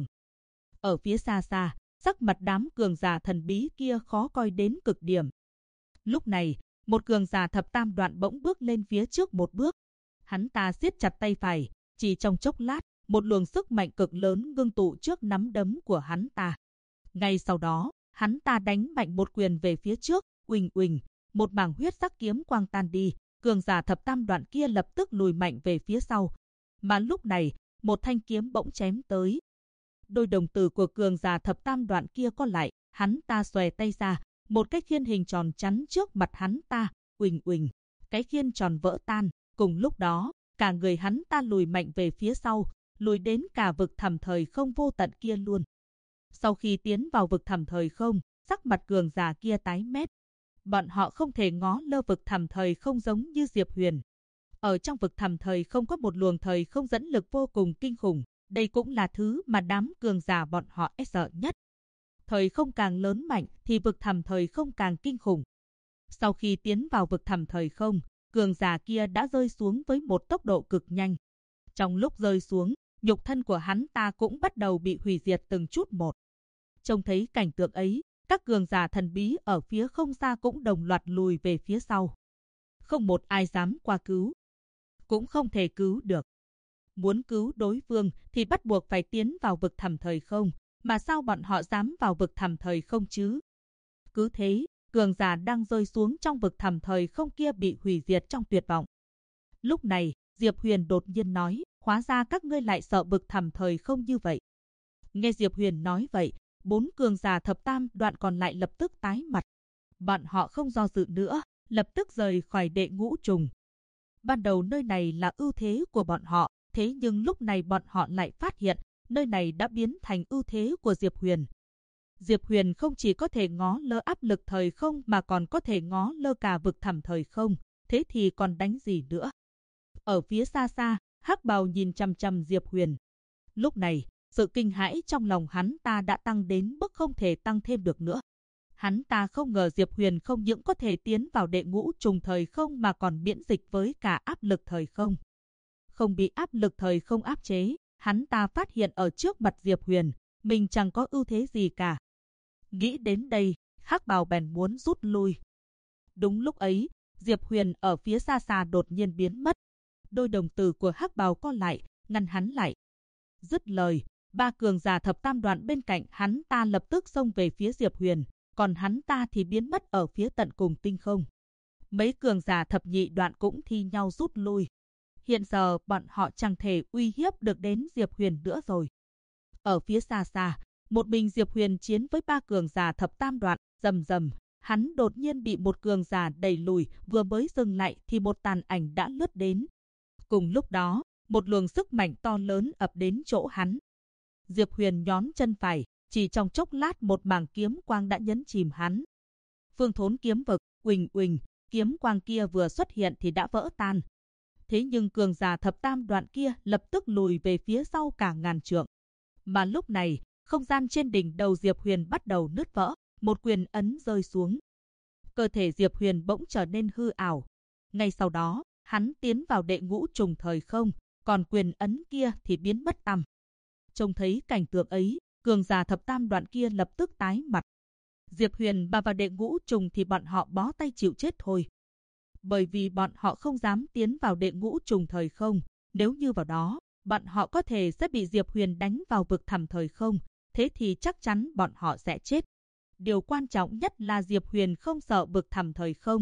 Ở phía xa xa, sắc mặt đám cường giả thần bí kia khó coi đến cực điểm. Lúc này, một cường giả thập tam đoạn bỗng bước lên phía trước một bước. Hắn ta siết chặt tay phải, chỉ trong chốc lát, một luồng sức mạnh cực lớn ngưng tụ trước nắm đấm của hắn ta. Ngay sau đó, hắn ta đánh mạnh một quyền về phía trước, uỳnh uỳnh, một mảng huyết sắc kiếm quang tan đi, cường giả thập tam đoạn kia lập tức lùi mạnh về phía sau. Mà lúc này, một thanh kiếm bỗng chém tới. Đôi đồng tử của cường giả thập tam đoạn kia co lại, hắn ta xòe tay ra, một cái khiên hình tròn chắn trước mặt hắn ta, uỳnh uỳnh, cái khiên tròn vỡ tan. Cùng lúc đó, cả người hắn ta lùi mạnh về phía sau, lùi đến cả vực thẳm thời không vô tận kia luôn. Sau khi tiến vào vực thẳm thời không, sắc mặt cường giả kia tái mét. Bọn họ không thể ngó lơ vực thẳm thời không giống như Diệp Huyền. Ở trong vực thẳm thời không có một luồng thời không dẫn lực vô cùng kinh khủng, đây cũng là thứ mà đám cường giả bọn họ e sợ nhất. Thời không càng lớn mạnh thì vực thẳm thời không càng kinh khủng. Sau khi tiến vào vực thẳm thời không, cường giả kia đã rơi xuống với một tốc độ cực nhanh. Trong lúc rơi xuống, nhục thân của hắn ta cũng bắt đầu bị hủy diệt từng chút một. Trông thấy cảnh tượng ấy, các cường giả thần bí ở phía không xa cũng đồng loạt lùi về phía sau. Không một ai dám qua cứu. Cũng không thể cứu được. Muốn cứu đối phương thì bắt buộc phải tiến vào vực thẳm thời không, mà sao bọn họ dám vào vực thẳm thời không chứ? Cứ thế, cường giả đang rơi xuống trong vực thẳm thời không kia bị hủy diệt trong tuyệt vọng. Lúc này, Diệp Huyền đột nhiên nói, hóa ra các ngươi lại sợ vực thẳm thời không như vậy. Nghe Diệp Huyền nói vậy, 4 cường giả thập tam đoạn còn lại lập tức tái mặt. Bọn họ không do dự nữa, lập tức rời khỏi đệ ngũ trùng. Ban đầu nơi này là ưu thế của bọn họ, thế nhưng lúc này bọn họ lại phát hiện, nơi này đã biến thành ưu thế của Diệp Huyền. Diệp Huyền không chỉ có thể ngó lơ áp lực thời không mà còn có thể ngó lơ cả vực thẳm thời không, thế thì còn đánh gì nữa? Ở phía xa xa, Hắc Bào nhìn chằm chằm Diệp Huyền. Lúc này, sự kinh hãi trong lòng hắn ta đã tăng đến mức không thể tăng thêm được nữa. Hắn ta không ngờ Diệp Huyền không những có thể tiến vào đệ ngũ trùng thời không mà còn miễn dịch với cả áp lực thời không. Không bị áp lực thời không áp chế, hắn ta phát hiện ở trước mặt Diệp Huyền, mình chẳng có ưu thế gì cả. Nghĩ đến đây, Hắc Bào bèn muốn rút lui. Đúng lúc ấy, Diệp Huyền ở phía xa xa đột nhiên biến mất. Đôi đồng tử của Hắc Bào co lại, ngăn hắn lại. Dứt lời, ba cường giả thập tam đoạn bên cạnh hắn ta lập tức xông về phía Diệp Huyền, còn hắn ta thì biến mất ở phía tận cùng tinh không. Mấy cường giả thập nhị đoạn cũng thi nhau rút lui. Hiện giờ bọn họ chẳng thể uy hiếp được đến Diệp Huyền nữa rồi. Ở phía xa xa, một mình Diệp Huyền chiến với ba cường giả thập tam đoạn, rầm rầm, hắn đột nhiên bị một cường giả đẩy lùi, vừa mới dừng lại thì một tàn ảnh đã lướt đến. Cùng lúc đó, một luồng sức mạnh to lớn ập đến chỗ hắn. Diệp Huyền nhón chân phải, chỉ trong chốc lát một mảng kiếm quang đã nhấn chìm hắn. Phương Thốn kiếm vực, uỳnh uỳnh, kiếm quang kia vừa xuất hiện thì đã vỡ tan. Thế nhưng cường giả thập tam đoạn kia lập tức lùi về phía sau cả ngàn trượng. Mà lúc này, không gian trên đỉnh đầu Diệp Huyền bắt đầu nứt vỡ, một quyền ấn rơi xuống. Cơ thể Diệp Huyền bỗng trở nên hư ảo. Ngay sau đó, hắn tiến vào đệ ngũ trùng thời không, còn quyền ấn kia thì biến mất tăm. Trông thấy cảnh tượng ấy, cường giả thập tam đoạn kia lập tức tái mặt. Diệp Huyền mà vào đệ ngũ trùng thì bọn họ bó tay chịu chết thôi. Bởi vì bọn họ không dám tiến vào đệ ngũ trùng thời không, nếu như vào đó, bọn họ có thể sẽ bị Diệp Huyền đánh vào vực thẳm thời không, thế thì chắc chắn bọn họ sẽ chết. Điều quan trọng nhất là Diệp Huyền không sợ vực thẳm thời không.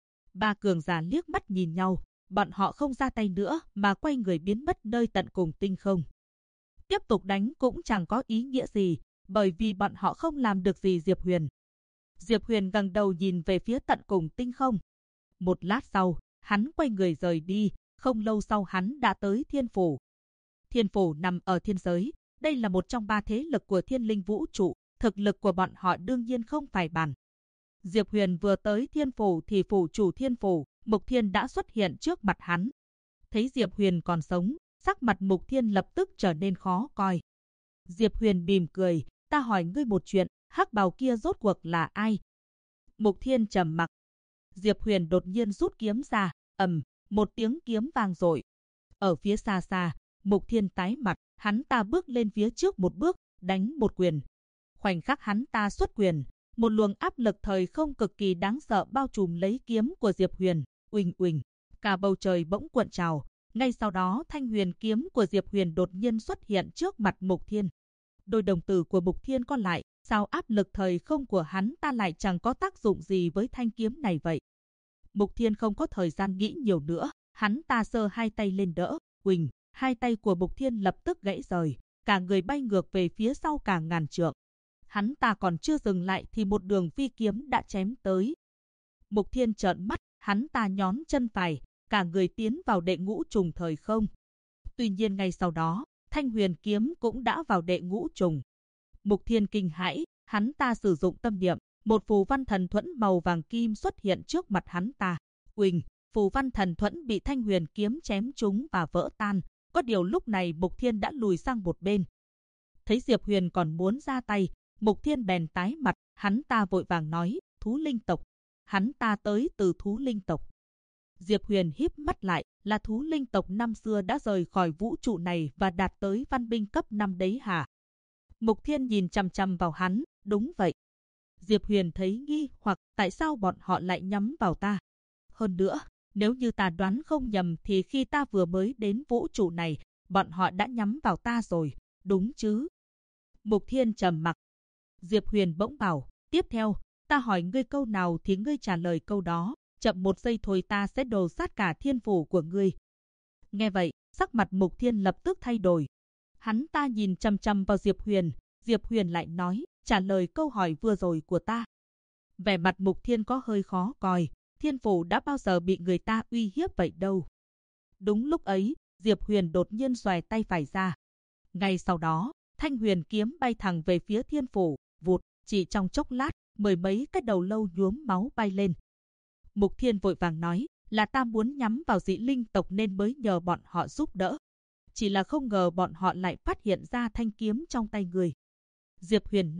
Ba cường giả liếc mắt nhìn nhau, bọn họ không ra tay nữa mà quay người biến mất nơi tận cùng tinh không. Tiếp tục đánh cũng chẳng có ý nghĩa gì, bởi vì bọn họ không làm được gì Diệp Huyền. Diệp Huyền ngẩng đầu nhìn về phía tận cùng tinh không. Một lát sau, hắn quay người rời đi, không lâu sau hắn đã tới Thiên Phủ. Thiên Phủ nằm ở thiên giới, đây là một trong ba thế lực của thiên linh vũ trụ, thực lực của bọn họ đương nhiên không phải bàn. Diệp Huyền vừa tới Thiên Phủ thì phủ chủ Thiên Phủ, Mục Thiên đã xuất hiện trước mặt hắn. Thấy Diệp Huyền còn sống, sắc mặt Mục Thiên lập tức trở nên khó coi. Diệp Huyền mỉm cười, ta hỏi ngươi một chuyện, hắc bào kia rốt cuộc là ai? Mục Thiên trầm mặc. Diệp Huyền đột nhiên rút kiếm ra, một tiếng kiếm vang dội. Ở phía xa xa, Mục Thiên tái mặt, hắn ta bước lên phía trước một bước, đánh một quyền. Khoảnh khắc hắn ta xuất quyền, một luồng áp lực thời không cực kỳ đáng sợ bao trùm lấy kiếm của Diệp Huyền, uỳnh uỳnh, cả bầu trời bỗng cuộn trào. Ngay sau đó thanh huyền kiếm của Diệp Huyền đột nhiên xuất hiện trước mặt Mục Thiên. Đôi đồng tử của Mục Thiên co lại, sao áp lực thời không của hắn ta lại chẳng có tác dụng gì với thanh kiếm này vậy? Mục Thiên không có thời gian nghĩ nhiều nữa, hắn ta giơ hai tay lên đỡ, uỳnh, hai tay của Mục Thiên lập tức gãy rời, cả người bay ngược về phía sau cả ngàn trượng. Hắn ta còn chưa dừng lại thì một đường phi kiếm đã chém tới. Mục Thiên trợn mắt, hắn ta nhón chân phải, cả người tiến vào đệ ngũ trùng thời không. Tuy nhiên ngay sau đó, thanh huyền kiếm cũng đã vào đệ ngũ trùng. Mục Thiên kinh hãi, hắn ta sử dụng tâm niệm, một phù văn thần thuẫn màu vàng kim xuất hiện trước mặt hắn ta. Uỳnh, phù văn thần thuẫn bị thanh huyền kiếm chém trúng và vỡ tan. Có điều lúc này Mục Thiên đã lùi sang một bên. Thấy Diệp Huyền còn muốn ra tay, Mục Thiên bèn tái mặt, hắn ta vội vàng nói, thú linh tộc. Hắn ta tới từ thú linh tộc. Diệp Huyền híp mắt lại, là thú linh tộc năm xưa đã rời khỏi vũ trụ này và đạt tới văn binh cấp 5 đấy hả? Mục Thiên nhìn chằm chằm vào hắn, đúng vậy. Diệp Huyền thấy nghi hoặc tại sao bọn họ lại nhắm vào ta. Hơn nữa, nếu như ta đoán không nhầm thì khi ta vừa mới đến vũ trụ này, bọn họ đã nhắm vào ta rồi, đúng chứ? Mục Thiên trầm mặc. Diệp Huyền bỗng bảo, tiếp theo, ta hỏi ngươi câu nào thì ngươi trả lời câu đó, chậm một giây thôi ta sẽ đồ sát cả thiên phủ của ngươi. Nghe vậy, sắc mặt Mục Thiên lập tức thay đổi. Hắn ta nhìn chằm chằm vào Diệp Huyền lại nói, trả lời câu hỏi vừa rồi của ta. Vẻ mặt Mục Thiên có hơi khó coi, thiên phủ đã bao giờ bị người ta uy hiếp vậy đâu. Đúng lúc ấy, Diệp Huyền đột nhiên xoài tay phải ra. Ngay sau đó, thanh huyền kiếm bay thẳng về phía thiên phủ, vụt, chỉ trong chốc lát, mười mấy cái đầu lâu nhuốm máu bay lên. Mục Thiên vội vàng nói, là ta muốn nhắm vào dị linh tộc nên mới nhờ bọn họ giúp đỡ. Chỉ là không ngờ bọn họ lại phát hiện ra thanh kiếm trong tay người. Diệp Huyền nói,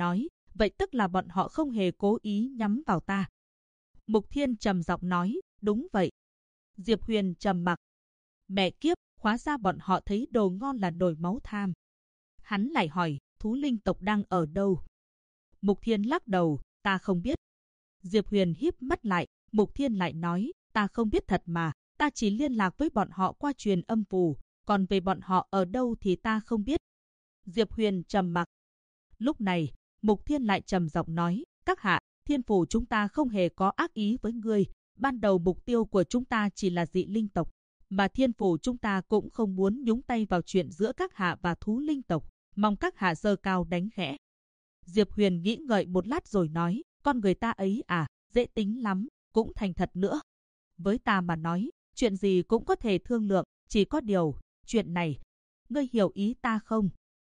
vậy tức là bọn họ không hề cố ý nhắm vào ta. Mục Thiên trầm giọng nói, đúng vậy. Diệp Huyền trầm mặc. Mẹ kiếp, hóa ra bọn họ thấy đồ ngon là nổi máu tham. Hắn lại hỏi, thú linh tộc đang ở đâu? Mục Thiên lắc đầu, ta không biết. Diệp Huyền híp mắt lại, Mục Thiên lại nói, ta không biết thật mà, ta chỉ liên lạc với bọn họ qua truyền âm phù, còn về bọn họ ở đâu thì ta không biết. Diệp Huyền trầm mặc. Lúc này, Mục Thiên lại trầm giọng nói, các hạ, thiên phủ chúng ta không hề có ác ý với ngươi, ban đầu mục tiêu của chúng ta chỉ là dị linh tộc, mà thiên phủ chúng ta cũng không muốn nhúng tay vào chuyện giữa các hạ và thú linh tộc, mong các hạ giơ cao đánh khẽ. Diệp Huyền nghĩ ngợi một lát rồi nói, con người ta ấy à, dễ tính lắm, cũng thành thật nữa. Với ta mà nói, chuyện gì cũng có thể thương lượng, chỉ có điều, chuyện này, ngươi hiểu ý ta không?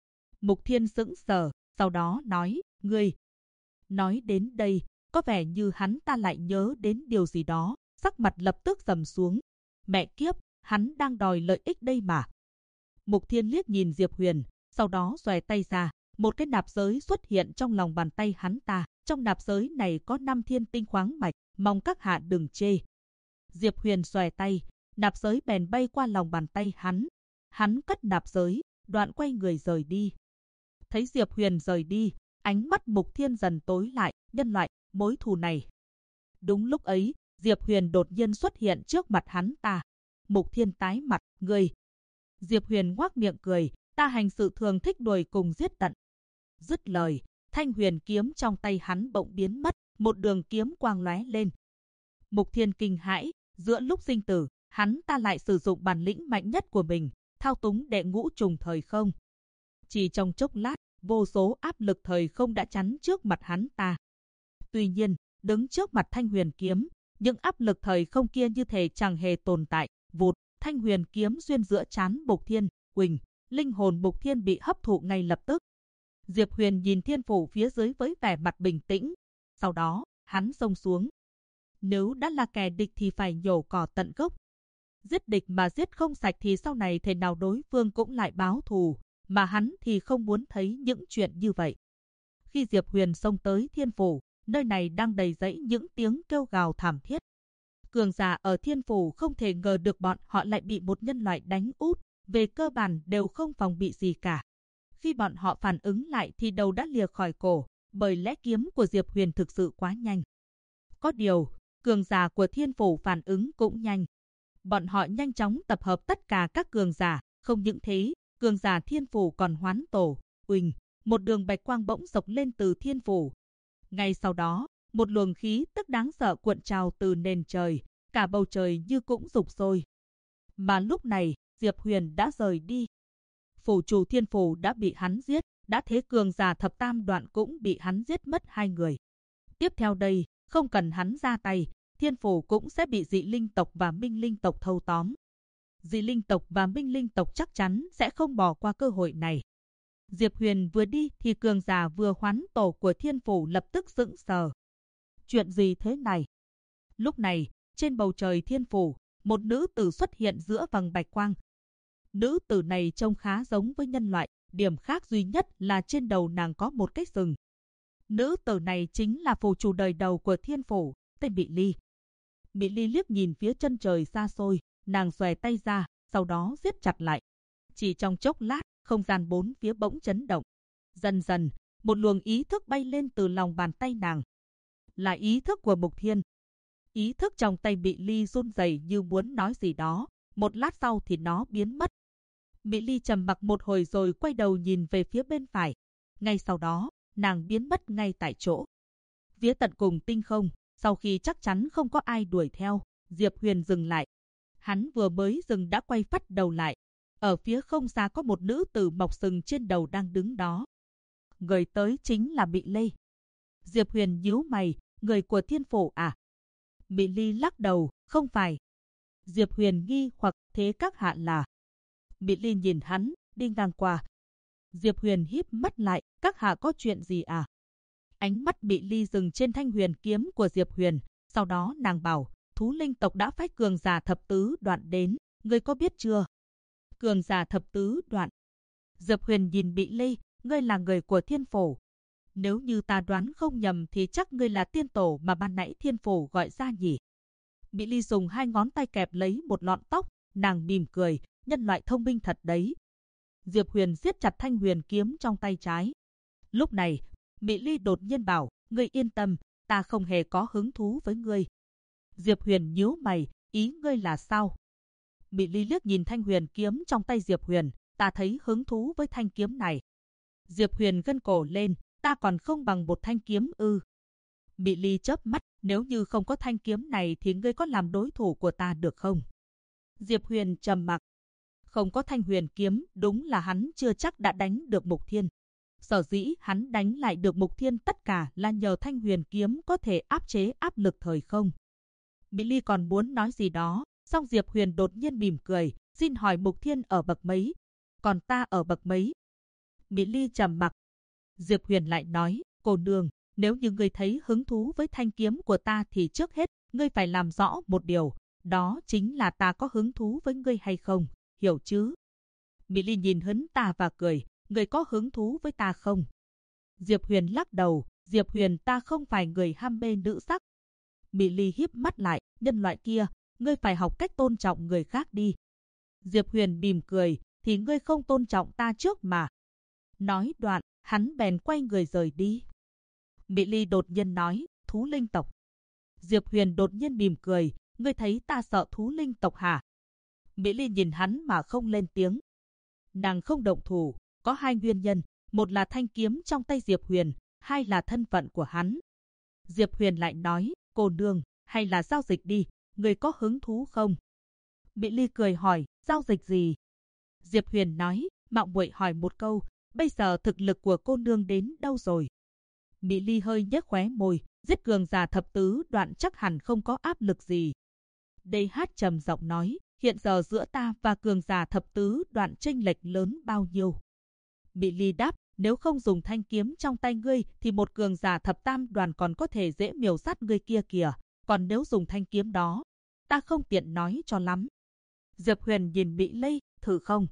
Mục Thiên sững sờ, sau đó nói, ngươi. Nói đến đây, có vẻ như hắn ta lại nhớ đến điều gì đó, sắc mặt lập tức trầm xuống. Mẹ kiếp, hắn đang đòi lợi ích đây mà. Mục Thiên liếc nhìn Diệp Huyền, sau đó xòe tay ra, một cái nạp giới xuất hiện trong lòng bàn tay hắn ta. Trong nạp giới này có 5 thiên tinh khoáng mạch, mong các hạ đừng chê. Diệp Huyền xòe tay, nạp giới bèn bay qua lòng bàn tay hắn. Hắn cất nạp giới, đoạn quay người rời đi. Thấy Diệp Huyền rời đi, ánh mắt Mục Thiên dần tối lại, nhân loại, mối thù này. Đúng lúc ấy, Diệp Huyền đột nhiên xuất hiện trước mặt hắn ta. Mục Thiên tái mặt, ngươi. Diệp Huyền ngoác miệng cười, ta hành sự thường thích đuổi cùng giết tận. Dứt lời, thanh huyền kiếm trong tay hắn bỗng biến mất, một đường kiếm quang lóe lên. Mục Thiên kinh hãi, giữa lúc sinh tử, hắn ta lại sử dụng bản lĩnh mạnh nhất của mình, thao túng đệ ngũ trùng thời không. Chỉ trong chốc lát, vô số áp lực thời không đã chắn trước mặt hắn ta. Tuy nhiên, đứng trước mặt thanh huyền kiếm, những áp lực thời không kia như thể chẳng hề tồn tại. Vụt, thanh huyền kiếm xuyên giữa trán Mục Thiên, quỳnh, linh hồn Mục Thiên bị hấp thụ ngay lập tức. Diệp Huyền nhìn thiên phủ phía dưới với vẻ mặt bình tĩnh. Sau đó, hắn xông xuống. Nếu đã là kẻ địch thì phải nhổ cỏ tận gốc. Giết địch mà giết không sạch thì sau này thế nào đối phương cũng lại báo thù. Mà hắn thì không muốn thấy những chuyện như vậy. Khi Diệp Huyền xông tới thiên phủ, nơi này đang đầy rẫy những tiếng kêu gào thảm thiết. Cường giả ở thiên phủ không thể ngờ được bọn họ lại bị một nhân loại đánh úp, về cơ bản đều không phòng bị gì cả. Khi bọn họ phản ứng lại thì đầu đã lìa khỏi cổ, bởi lẽ kiếm của Diệp Huyền thực sự quá nhanh. Có điều, cường giả của thiên phủ phản ứng cũng nhanh. Bọn họ nhanh chóng tập hợp tất cả các cường giả, không những thế, cường giả thiên phủ còn hoán tổ, uỳnh, một đường bạch quang bỗng dọc lên từ thiên phủ. Ngay sau đó, một luồng khí tức đáng sợ cuộn trào từ nền trời, cả bầu trời như cũng sục sôi. Mà lúc này, Diệp Huyền đã rời đi. Phủ chủ thiên phủ đã bị hắn giết, đã thế cường giả thập tam đoạn cũng bị hắn giết mất 2 người. Tiếp theo đây, không cần hắn ra tay, thiên phủ cũng sẽ bị dị linh tộc và minh linh tộc thâu tóm. Dị linh tộc và minh linh tộc chắc chắn sẽ không bỏ qua cơ hội này. Diệp Huyền vừa đi thì cường giả vừa hoán tổ của thiên phủ lập tức sững sờ. Chuyện gì thế này? Lúc này, trên bầu trời thiên phủ, một nữ tử xuất hiện giữa vầng bạch quang. Nữ tử này trông khá giống với nhân loại, điểm khác duy nhất là trên đầu nàng có một cái sừng. Nữ tử này chính là phù chủ đời đầu của thiên phủ, tên Mị Ly. Mị Ly liếc nhìn phía chân trời xa xôi, nàng xòe tay ra, sau đó siết chặt lại. Chỉ trong chốc lát, không gian bốn phía bỗng chấn động. Dần dần, một luồng ý thức bay lên từ lòng bàn tay nàng. Là ý thức của Mục Thiên. Ý thức trong tay Mị Ly run rẩy như muốn nói gì đó, một lát sau thì nó biến mất. Mị Ly trầm mặc một hồi rồi quay đầu nhìn về phía bên phải. Ngay sau đó, nàng biến mất ngay tại chỗ. Phía tận cùng tinh không, sau khi chắc chắn không có ai đuổi theo, Diệp Huyền dừng lại. Hắn vừa mới dừng đã quay phắt đầu lại. Ở phía không xa có một nữ tử mọc sừng trên đầu đang đứng đó. Người tới chính là Mị Ly. Diệp Huyền nhíu mày, người của thiên phủ à? Mị Ly lắc đầu, không phải. Diệp Huyền nghi hoặc thế các hạ là? Mị Ly nhìn hắn, đi ngang qua. Diệp Huyền híp mắt lại, các hạ có chuyện gì à? Ánh mắt Mị Ly dừng trên thanh huyền kiếm của Diệp Huyền, sau đó nàng bảo, thú linh tộc đã phái cường giả thập tứ đoạn đến, ngươi có biết chưa? Cường giả thập tứ đoạn. Diệp Huyền nhìn Mị Ly, ngươi là người của thiên phủ. Nếu như ta đoán không nhầm thì chắc ngươi là tiên tổ mà ban nãy thiên phổ gọi ra nhỉ. Mỹ Ly dùng 2 ngón tay kẹp lấy một lọn tóc, nàng mỉm cười, nhân loại thông minh thật đấy. Diệp Huyền siết chặt thanh huyền kiếm trong tay trái. Lúc này, Mỹ Ly đột nhiên bảo, ngươi yên tâm, ta không hề có hứng thú với ngươi. Diệp Huyền nhíu mày, ý ngươi là sao? Mỹ Ly liếc nhìn thanh huyền kiếm trong tay Diệp Huyền, ta thấy hứng thú với thanh kiếm này. Diệp Huyền gân cổ lên, ta còn không bằng một thanh kiếm ư? Mỹ Ly chớp mắt, nếu như không có thanh kiếm này thì ngươi có làm đối thủ của ta được không? Diệp Huyền trầm mặc. Không có thanh huyền kiếm, đúng là hắn chưa chắc đã đánh được Mục Thiên. Sở dĩ hắn đánh lại được Mục Thiên tất cả là nhờ thanh huyền kiếm có thể áp chế áp lực thời không. Mỹ Ly còn muốn nói gì đó, song Diệp Huyền đột nhiên mỉm cười, xin hỏi Mục Thiên ở bậc mấy? Còn ta ở bậc mấy? Mỹ Ly trầm mặc. Diệp Huyền lại nói, cô nương, nếu như ngươi thấy hứng thú với thanh kiếm của ta thì trước hết, ngươi phải làm rõ một điều, đó chính là ta có hứng thú với ngươi hay không, hiểu chứ? Mỹ Ly nhìn hắn ta và cười, ngươi có hứng thú với ta không? Diệp Huyền lắc đầu, Diệp Huyền ta không phải người ham mê nữ sắc. Mỹ Ly híp mắt lại, nhân loại kia, ngươi phải học cách tôn trọng người khác đi. Diệp Huyền mỉm cười, thì ngươi không tôn trọng ta trước mà. Nói đoạn, hắn bèn quay người rời đi. Mỹ Ly đột nhiên nói, thú linh tộc. Diệp Huyền đột nhiên mỉm cười, ngươi thấy ta sợ thú linh tộc hả? Mỹ Ly nhìn hắn mà không lên tiếng. Nàng không động thủ, có 2 nguyên nhân, một là thanh kiếm trong tay Diệp Huyền, 2 là thân phận của hắn. Diệp Huyền lại nói, cô nương, hay là giao dịch đi, ngươi có hứng thú không? Mỹ Ly cười hỏi, giao dịch gì? Diệp Huyền nói, mạo muội hỏi một câu, bây giờ thực lực của cô nương đến đâu rồi? Mỹ Ly hơi nhếch khóe môi, giết cường giả thập tứ đoạn chắc hẳn không có áp lực gì. DH trầm giọng nói, hiện giờ giữa ta và cường giả thập tứ đoạn chênh lệch lớn bao nhiêu? Mỹ Ly đáp, nếu không dùng thanh kiếm trong tay ngươi thì một cường giả thập tam đoàn còn có thể dễ miểu sát ngươi kia kìa, còn nếu dùng thanh kiếm đó, ta không tiện nói cho lắm. Diệp Huyền nhìn Mỹ Ly, thử không?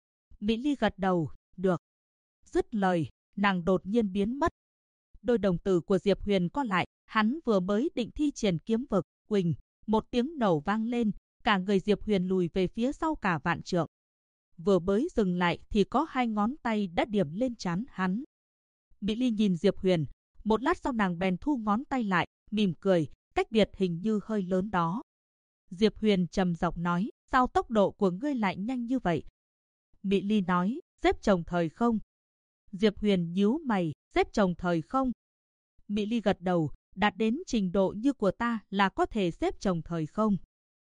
Mỹ Ly gật đầu, được. Dứt lời, nàng đột nhiên biến mất. Đôi đồng tử của Diệp Huyền co lại, hắn vừa mới định thi triển kiếm vực, quỳnh, một tiếng nổ vang lên, cả người Diệp Huyền lùi về phía sau cả vạn trượng. Vừa mới dừng lại thì có 2 ngón tay đã điểm lên trán hắn. Mỹ Ly nhìn Diệp Huyền, một lát sau nàng bèn thu ngón tay lại, mỉm cười, cách biệt hình như hơi lớn đó. Diệp Huyền trầm giọng nói, sao tốc độ của ngươi lại nhanh như vậy? Mỹ Ly nói, xếp chồng thời không? Diệp Huyền nhíu mày, xếp chồng thời không? Mỹ Ly gật đầu, đạt đến trình độ như của ta là có thể xếp chồng thời không?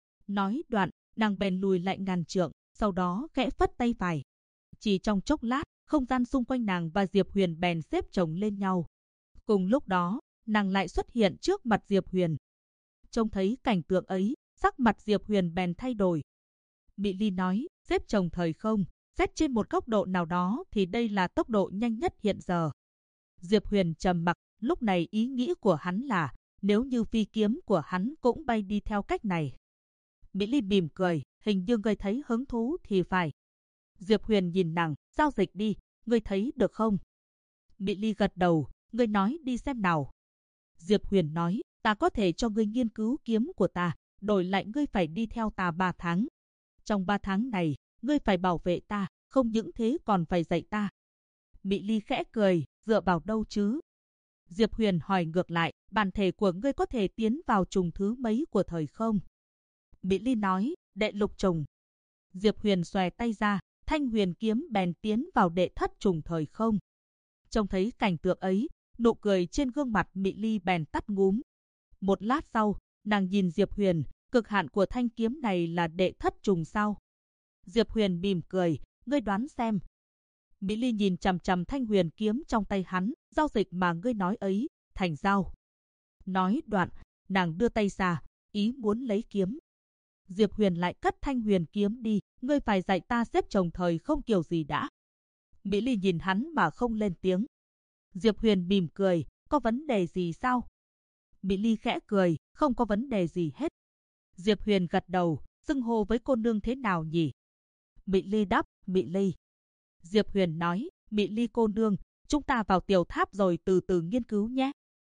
Nói đoạn, nàng bèn lùi lại ngàn trượng, sau đó khẽ phất tay phải. Chỉ trong chốc lát, không gian xung quanh nàng và Diệp Huyền bèn xếp chồng lên nhau. Cùng lúc đó, nàng lại xuất hiện trước mặt Diệp Huyền. Trông thấy cảnh tượng ấy, sắc mặt Diệp Huyền bèn thay đổi. Mỹ Ly nói, xếp chồng thời không, xét trên một góc độ nào đó thì đây là tốc độ nhanh nhất hiện giờ. Diệp Huyền trầm mặc, lúc này ý nghĩ của hắn là, nếu như phi kiếm của hắn cũng bay đi theo cách này. Mỹ Ly mỉm cười, hình như ngươi thấy hứng thú thì phải. Diệp Huyền nhìn nàng, giao dịch đi, ngươi thấy được không? Mỹ Ly gật đầu, ngươi nói đi xem nào. Diệp Huyền nói, ta có thể cho ngươi nghiên cứu kiếm của ta, đổi lại ngươi phải đi theo ta 3 tháng. Trong 3 tháng này, ngươi phải bảo vệ ta, không những thế còn phải dạy ta. Mỹ Ly khẽ cười, dựa vào đâu chứ? Diệp Huyền hỏi ngược lại, bản thể của ngươi có thể tiến vào trùng thứ mấy của thời không? Mỹ Ly nói, đệ lục trùng. Diệp Huyền xòe tay ra, thanh huyền kiếm bèn tiến vào đệ thất trùng thời không. Trông thấy cảnh tượng ấy, nụ cười trên gương mặt Mỹ Ly bèn tắt ngúm. Một lát sau, nàng nhìn Diệp Huyền, cực hạn của thanh kiếm này là đệ thất trùng sao? Diệp Huyền mỉm cười, ngươi đoán xem. Mỹ Ly nhìn chằm chằm thanh huyền kiếm trong tay hắn, giao dịch mà ngươi nói ấy, thành giao. Nói đoạn, nàng đưa tay ra, ý muốn lấy kiếm. Diệp Huyền lại cất thanh huyền kiếm đi, ngươi phải dạy ta xếp chồng thời không kiểu gì đã. Mỹ Ly nhìn hắn mà không lên tiếng. Diệp Huyền mỉm cười, có vấn đề gì sao? Mỹ Ly khẽ cười, không có vấn đề gì hết. Diệp Huyền gật đầu, xưng hô với cô nương thế nào nhỉ? Mỹ Ly đáp, Mỹ Ly. Diệp Huyền nói, Mỹ Ly cô nương, chúng ta vào tiểu tháp rồi từ từ nghiên cứu nhé.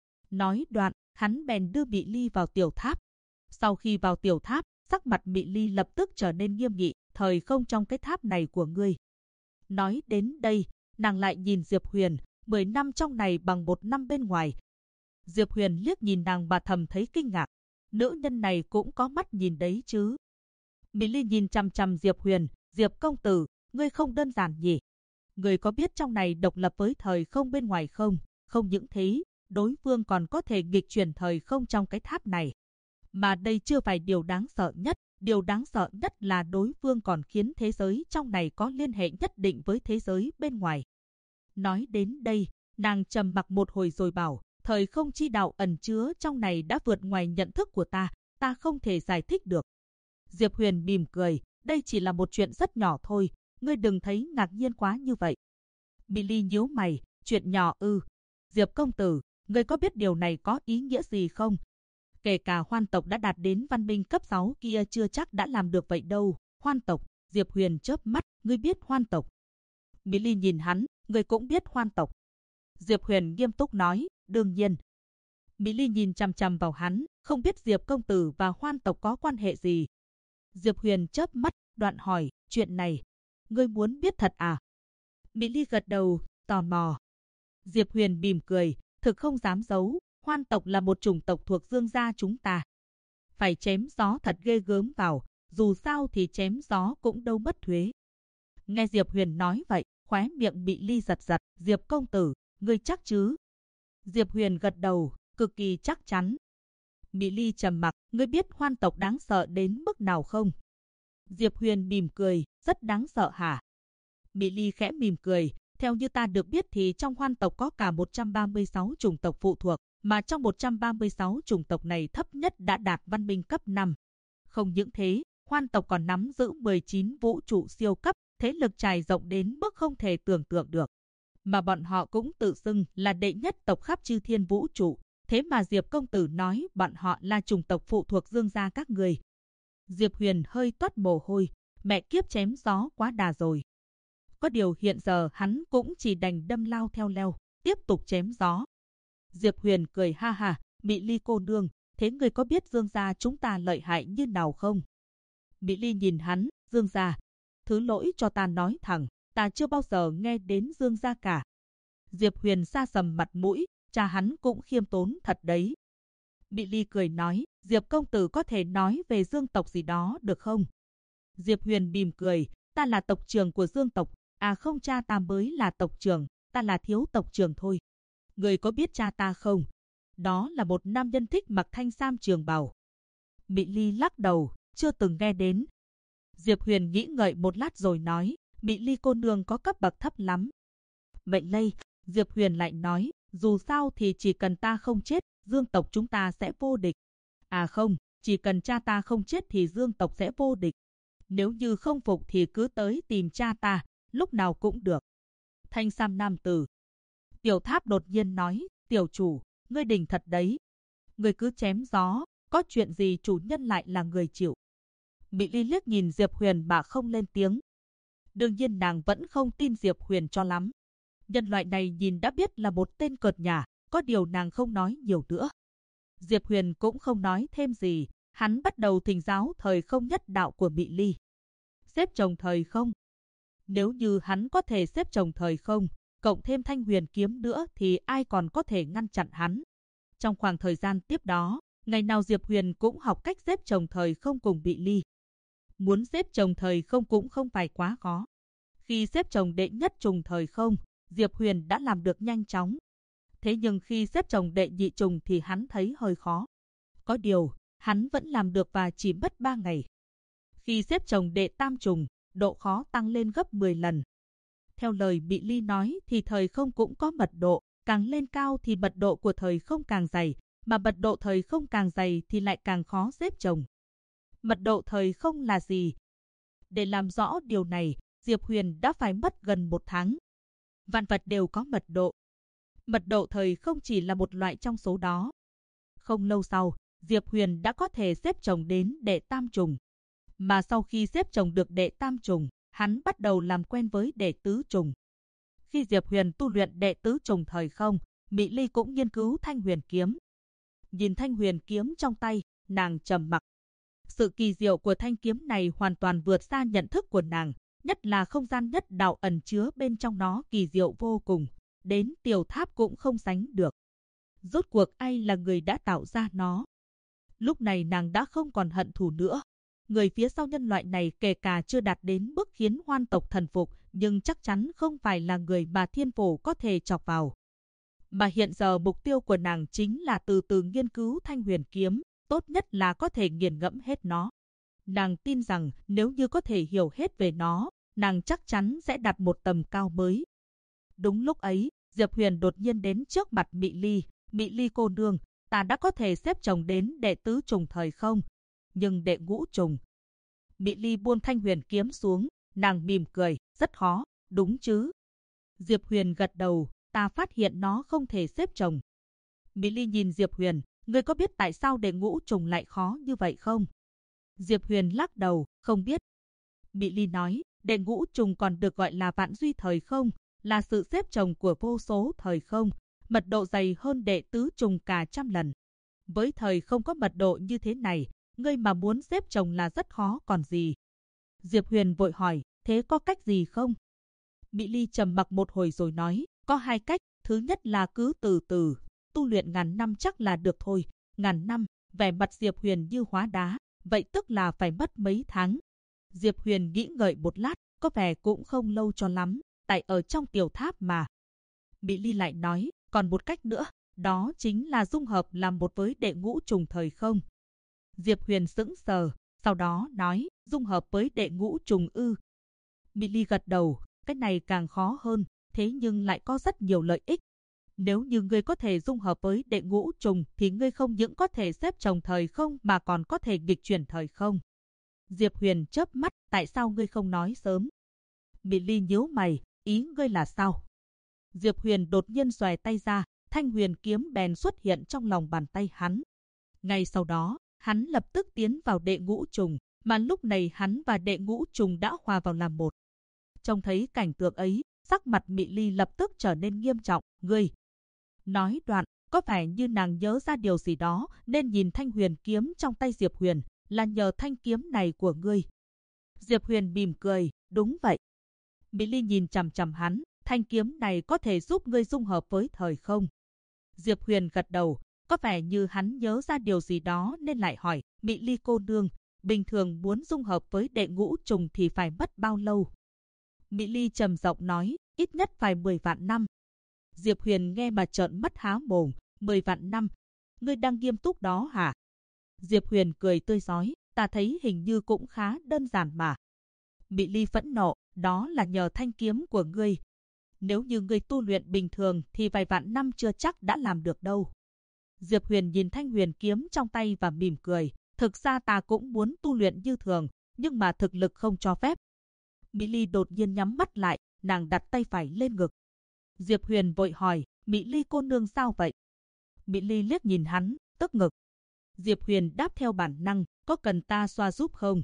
Nói đoạn, hắn bèn đưa Mị Ly vào tiểu tháp. Sau khi vào tiểu tháp, sắc mặt Mị Ly lập tức trở nên nghiêm nghị, thời không trong cái tháp này của ngươi. Nói đến đây, nàng lại nhìn Diệp Huyền, 10 năm trong này bằng 1 năm bên ngoài. Diệp Huyền liếc nhìn nàng và thầm thấy kinh ngạc. Nữ nhân này cũng có mắt nhìn đấy chứ. Mị Ly nhìn chằm chằm Diệp Huyền, Diệp công tử, ngươi không đơn giản nhỉ? Ngươi có biết trong này độc lập với thời không bên ngoài không? Không những thế, đối phương còn có thể nghịch chuyển thời không trong cái tháp này. Mà đây chưa phải điều đáng sợ nhất. Điều đáng sợ nhất là đối phương còn khiến thế giới trong này có liên hệ nhất định với thế giới bên ngoài. Nói đến đây, nàng trầm mặc một hồi rồi bảo, thời không chi đạo ẩn chứa trong này đã vượt ngoài nhận thức của ta không thể giải thích được. Diệp Huyền mỉm cười, đây chỉ là một chuyện rất nhỏ thôi, ngươi đừng thấy ngạc nhiên quá như vậy. Mị Ly nhíu mày, chuyện nhỏ ư? Diệp công tử, ngươi có biết điều này có ý nghĩa gì không? Kể cả Hoan tộc đã đạt đến văn minh cấp 6 kia chưa chắc đã làm được vậy đâu. Hoan tộc, Diệp Huyền chớp mắt, ngươi biết Hoan tộc? Mị Ly nhìn hắn, ngươi cũng biết Hoan tộc? Diệp Huyền nghiêm túc nói, đương nhiên. Mị Ly nhìn chằm chằm vào hắn, không biết Diệp công tử và Hoan tộc có quan hệ gì. Diệp Huyền chớp mắt, đoạn hỏi, chuyện này, ngươi muốn biết thật à? Mị Ly gật đầu, tò mò. Diệp Huyền mỉm cười, thực không dám giấu, Hoan tộc là một chủng tộc thuộc Dương gia chúng ta. Phải chém gió thật ghê gớm vào, dù sao thì chém gió cũng đâu mất thuế. Nghe Diệp Huyền nói vậy, khóe miệng Mị Ly giật giật, Diệp công tử, ngươi chắc chứ? Diệp Huyền gật đầu, cực kỳ chắc chắn. Mị Ly trầm mặc, ngươi biết Hoan tộc đáng sợ đến mức nào không? Diệp Huyền mỉm cười, rất đáng sợ hả? Mị Ly khẽ mỉm cười, theo như ta được biết thì trong Hoan tộc có cả 136 chủng tộc phụ thuộc, mà trong 136 chủng tộc này thấp nhất đã đạt văn minh cấp 5. Không những thế, Hoan tộc còn nắm giữ 19 vũ trụ siêu cấp, thế lực trải rộng đến mức không thể tưởng tượng được. Mà bọn họ cũng tự xưng là đệ nhất tộc khắp chư thiên vũ trụ, thế mà Diệp công tử nói bọn họ là chủng tộc phụ thuộc Dương gia các người. Diệp Huyền hơi toát mồ hôi, mẹ kiếp chém gió quá đà rồi. Có điều hiện giờ hắn cũng chỉ đành đâm lao theo leo, tiếp tục chém gió. Diệp Huyền cười ha ha, Mị Ly cô nương, thế ngươi có biết Dương gia chúng ta lợi hại như nào không? Mị Ly nhìn hắn, Dương gia, thứ lỗi cho ta nói thẳng, ta chưa bao giờ nghe đến Dương gia cả. Diệp Huyền sa sầm mặt mũi, cha hắn cũng khiêm tốn thật đấy. Mị Ly cười nói, Diệp công tử có thể nói về Dương tộc gì đó được không? Diệp Huyền mỉm cười, ta là tộc trưởng của Dương tộc, à không, cha ta mới là tộc trưởng, ta là thiếu tộc trưởng thôi. Người có biết cha ta không? Đó là một nam nhân thích mặc thanh sam trường bào. Mị Ly lắc đầu, chưa từng nghe đến. Diệp Huyền nghĩ ngợi một lát rồi nói, Mị Ly cô nương có cấp bậc thấp lắm. Vậy lây, Diệp Huyền lại nói, dù sao thì chỉ cần ta không chết, Dương tộc chúng ta sẽ vô địch. À không, chỉ cần cha ta không chết thì Dương tộc sẽ vô địch. Nếu như không phục thì cứ tới tìm cha ta, lúc nào cũng được. Thanh sam nam tử. Tiểu Tháp đột nhiên nói, tiểu chủ, ngươi đỉnh thật đấy. Ngươi cứ chém gió, có chuyện gì chủ nhân lại là người chịu. Mị Ly liếc nhìn Diệp Huyền mà không lên tiếng. Đương nhiên nàng vẫn không tin Diệp Huyền cho lắm. Nhân loại này nhìn đã biết là một tên cợt nhả, có điều nàng không nói nhiều nữa. Diệp Huyền cũng không nói thêm gì, hắn bắt đầu thỉnh giáo thời không nhất đạo của Mị Ly. Xếp chồng thời không. Nếu như hắn có thể xếp chồng thời không, cộng thêm Thanh Huyền kiếm nữa thì ai còn có thể ngăn chặn hắn. Trong khoảng thời gian tiếp đó, ngày nào Diệp Huyền cũng học cách xếp chồng thời không cùng Mị Ly. Muốn xếp chồng thời không cũng không phải quá khó. Khi xếp chồng đệ nhất trùng thời không, Diệp Huyền đã làm được nhanh chóng. Thế nhưng khi xếp chồng đệ nhị trùng thì hắn thấy hơi khó. Có điều, hắn vẫn làm được và chỉ mất 3 ngày. Khi xếp chồng đệ tam trùng, độ khó tăng lên gấp 10 lần. Theo lời Mị Ly nói thì thời không cũng có mật độ, càng lên cao thì mật độ của thời không càng dày, mà mật độ thời không càng dày thì lại càng khó xếp chồng. Mật độ thời không là gì? Để làm rõ điều này, Diệp Huyền đã phải mất gần 1 tháng. Vạn vật đều có mật độ. Mật độ thời không chỉ là một loại trong số đó. Không lâu sau, Diệp Huyền đã có thể xếp chồng đến đệ tam trùng. Mà sau khi xếp chồng được đệ tam trùng, hắn bắt đầu làm quen với đệ tứ trùng. khi Diệp Huyền tu luyện đệ tứ trùng thời không, Mị Ly cũng nghiên cứu Thanh Huyền kiếm. Nhìn Thanh Huyền kiếm trong tay, nàng trầm mặc. Sự kỳ diệu của thanh kiếm này hoàn toàn vượt xa nhận thức của nàng, nhất là không gian nhất đạo ẩn chứa bên trong nó kỳ diệu vô cùng, đến Tiểu Tháp cũng không sánh được. Rốt cuộc ai là người đã tạo ra nó? Lúc này nàng đã không còn hận thù nữa. Người phía sau nhân loại này kể cả chưa đạt đến mức khiến hoan tộc thần phục, nhưng chắc chắn không phải là người mà thiên phổ có thể chọc vào. Mà hiện giờ mục tiêu của nàng chính là từ từ nghiên cứu Thanh Huyền kiếm, tốt nhất là có thể nghiền ngẫm hết nó. Nàng tin rằng nếu như có thể hiểu hết về nó, nàng chắc chắn sẽ đạt một tầm cao mới. Đúng lúc ấy, Diệp Huyền đột nhiên đến trước mặt Mị Ly. Mị Ly cô nương, ta đã có thể xếp chồng đến đệ tứ trùng thời không, nhưng đệ ngũ trùng. Mị Ly buông Thanh Huyền kiếm xuống, nàng mỉm cười, rất khó, đúng chứ? Diệp Huyền gật đầu, ta phát hiện nó không thể xếp chồng. Mị Ly nhìn Diệp Huyền, ngươi có biết tại sao đệ ngũ trùng lại khó như vậy không? Diệp Huyền lắc đầu, không biết. Mị Ly nói, đệ ngũ trùng còn được gọi là vạn duy thời không, là sự xếp chồng của vô số thời không, mật độ dày hơn đệ tứ trùng cả 100 lần. Với thời không có mật độ như thế này, ngươi mà muốn xếp chồng là rất khó còn gì. Diệp Huyền vội hỏi, thế có cách gì không? Mị Ly trầm mặc một hồi rồi nói, có 2 cách, thứ nhất là cứ từ từ, tu luyện 1000 năm chắc là được thôi. 1000 năm, vẻ mặt Diệp Huyền như hóa đá, vậy tức là phải mất mấy tháng. Diệp Huyền nghĩ ngợi một lát, có vẻ cũng không lâu cho lắm, tại ở trong Tiểu Tháp mà. Mị Ly lại nói, còn một cách nữa, đó chính là dung hợp làm một với đệ ngũ trùng thời không. Diệp Huyền sững sờ, sau đó nói, dung hợp với đệ ngũ trùng ư. Mị Ly gật đầu, cái này càng khó hơn, thế nhưng lại có rất nhiều lợi ích. Nếu như ngươi có thể dung hợp với đệ ngũ trùng thì ngươi không những có thể xếp chồng thời không mà còn có thể nghịch chuyển thời không. Diệp Huyền chớp mắt, tại sao ngươi không nói sớm? Mị Ly nhíu mày, ý ngươi là sao? Diệp Huyền đột nhiên xòe tay ra, Thanh Huyền kiếm bèn xuất hiện trong lòng bàn tay hắn. Ngay sau đó, hắn lập tức tiến vào đệ ngũ trùng, mà lúc này hắn và đệ ngũ trùng đã hòa vào làm một. Trông thấy cảnh tượng ấy, sắc mặt Mị Ly lập tức trở nên nghiêm trọng, ngươi. Nói đoạn, có vẻ như nàng nhớ ra điều gì đó nên nhìn Thanh Huyền kiếm trong tay Diệp Huyền, là nhờ thanh kiếm này của ngươi. Diệp Huyền mỉm cười, đúng vậy. Mị Ly nhìn chằm chằm hắn, thanh kiếm này có thể giúp ngươi dung hợp với thời không. Diệp Huyền gật đầu, có vẻ như hắn nhớ ra điều gì đó nên lại hỏi, Mị Ly cô nương, bình thường muốn dung hợp với đệ ngũ trùng thì phải mất bao lâu? Mị Ly trầm giọng nói, ít nhất phải 10 vạn năm. Diệp Huyền nghe mà trợn mắt há mồm, 10 vạn năm, ngươi đang nghiêm túc đó hả? Diệp Huyền cười tươi rói, ta thấy hình như cũng khá đơn giản mà. Mị Ly phẫn nộ, đó là nhờ thanh kiếm của ngươi. Nếu như ngươi tu luyện bình thường thì vài vạn năm chưa chắc đã làm được đâu. Diệp Huyền nhìn Thanh Huyền kiếm trong tay và mỉm cười, thực ra ta cũng muốn tu luyện như thường, nhưng mà thực lực không cho phép. Mị Ly đột nhiên nhắm mắt lại, nàng đặt tay phải lên ngực. Diệp Huyền vội hỏi, Mị Ly cô nương sao vậy? Mị Ly liếc nhìn hắn, tức ngực. Diệp Huyền đáp theo bản năng, có cần ta xoa giúp không?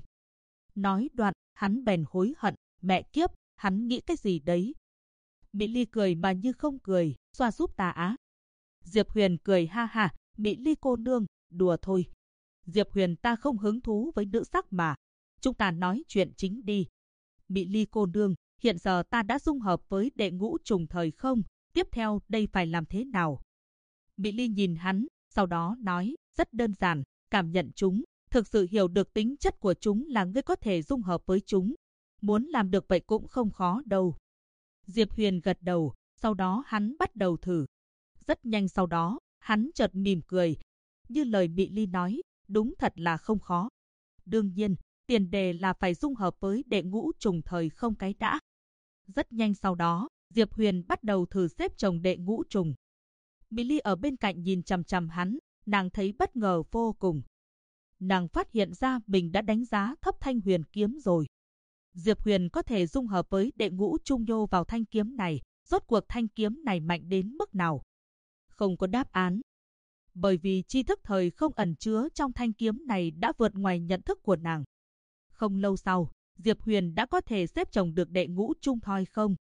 Nói đoạn, hắn bèn hối hận, mẹ kiếp, hắn nghĩ cái gì đấy? Mị Ly cười mà như không cười, xoa giúp ta á. Diệp Huyền cười ha ha, Mị Ly cô nương, đùa thôi. Diệp Huyền ta không hứng thú với nữ sắc mà. Chúng ta nói chuyện chính đi. Mị Ly cô nương, hiện giờ ta đã dung hợp với đệ ngũ trùng thời không, tiếp theo đây phải làm thế nào? Mị Ly nhìn hắn, sau đó nói, rất đơn giản, cảm nhận chúng, thực sự hiểu được tính chất của chúng là ngươi có thể dung hợp với chúng. Muốn làm được vậy cũng không khó đâu. Diệp Huyền gật đầu, sau đó hắn bắt đầu thử. Rất nhanh sau đó, hắn chợt mỉm cười. Như lời Mị Ly nói, đúng thật là không khó. Đương nhiên, tiền đề là phải dung hợp với đệ ngũ trùng thời không cái đã. Rất nhanh sau đó, Diệp Huyền bắt đầu thử xếp chồng đệ ngũ trùng. Mị Ly ở bên cạnh nhìn chằm chằm hắn, nàng thấy bất ngờ vô cùng. Nàng phát hiện ra mình đã đánh giá thấp Thanh Huyền kiếm rồi. Diệp Huyền có thể dung hợp với đệ ngũ trung nhô vào thanh kiếm này, rốt cuộc thanh kiếm này mạnh đến mức nào? Không có đáp án. Bởi vì tri thức thời không ẩn chứa trong thanh kiếm này đã vượt ngoài nhận thức của nàng. Không lâu sau, Diệp Huyền đã có thể xếp chồng được đệ ngũ trung thoi không.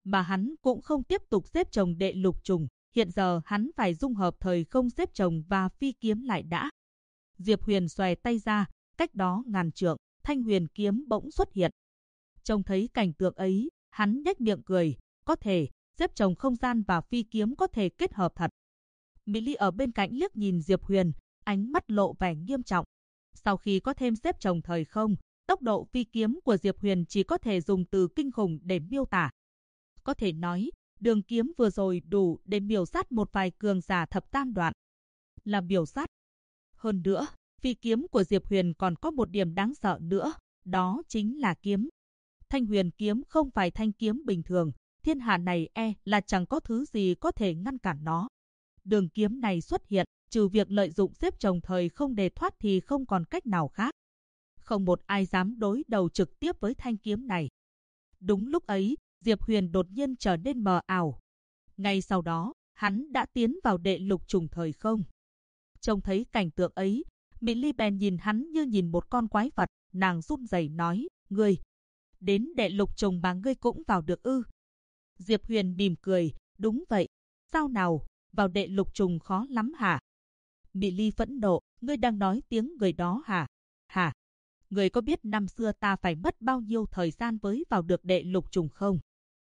mà hắn cũng không tiếp tục xếp chồng đệ lục trùng. Hiện giờ hắn phải dung hợp thời không xếp chồng và phi kiếm lại đã. Diệp Huyền xòe tay ra, cách đó ngàn trượng, thanh huyền kiếm bỗng xuất hiện. Trông thấy cảnh tượng ấy, hắn nhếch miệng cười, có thể, xếp chồng không gian và phi kiếm có thể kết hợp thật. Mỹ Ly ở bên cạnh liếc nhìn Diệp Huyền, ánh mắt lộ vẻ nghiêm trọng. Sau khi có thêm xếp chồng thời không, tốc độ phi kiếm của Diệp Huyền chỉ có thể dùng từ kinh khủng để miêu tả. Có thể nói, đường kiếm vừa rồi đủ để miểu sát một vài cường giả thập tam đoạn. Là miểu sát. Hơn nữa, phi kiếm của Diệp Huyền còn có một điểm đáng sợ nữa, đó chính là kiếm. Thanh huyền kiếm không phải thanh kiếm bình thường, thiên hạ này là chẳng có thứ gì có thể ngăn cản nó. Đường kiếm này xuất hiện, trừ việc lợi dụng xếp chồng thời không để thoát thì không còn cách nào khác. Không một ai dám đối đầu trực tiếp với thanh kiếm này. Đúng lúc ấy, Diệp Huyền đột nhiên trở nên mờ ảo. Ngay sau đó, hắn đã tiến vào đệ lục trùng thời không. Trông thấy cảnh tượng ấy, Mỹ Ly bèn nhìn hắn như nhìn một con quái vật, nàng run rẩy nói, ngươi, đến đệ lục trùng mà ngươi cũng vào được ư? Diệp Huyền mỉm cười, đúng vậy, sao nào, vào đệ lục trùng khó lắm hả? Mỹ Ly phẫn nộ, ngươi đang nói tiếng người đó hả? Hả? Ngươi có biết năm xưa ta phải mất bao nhiêu thời gian với vào được đệ lục trùng không?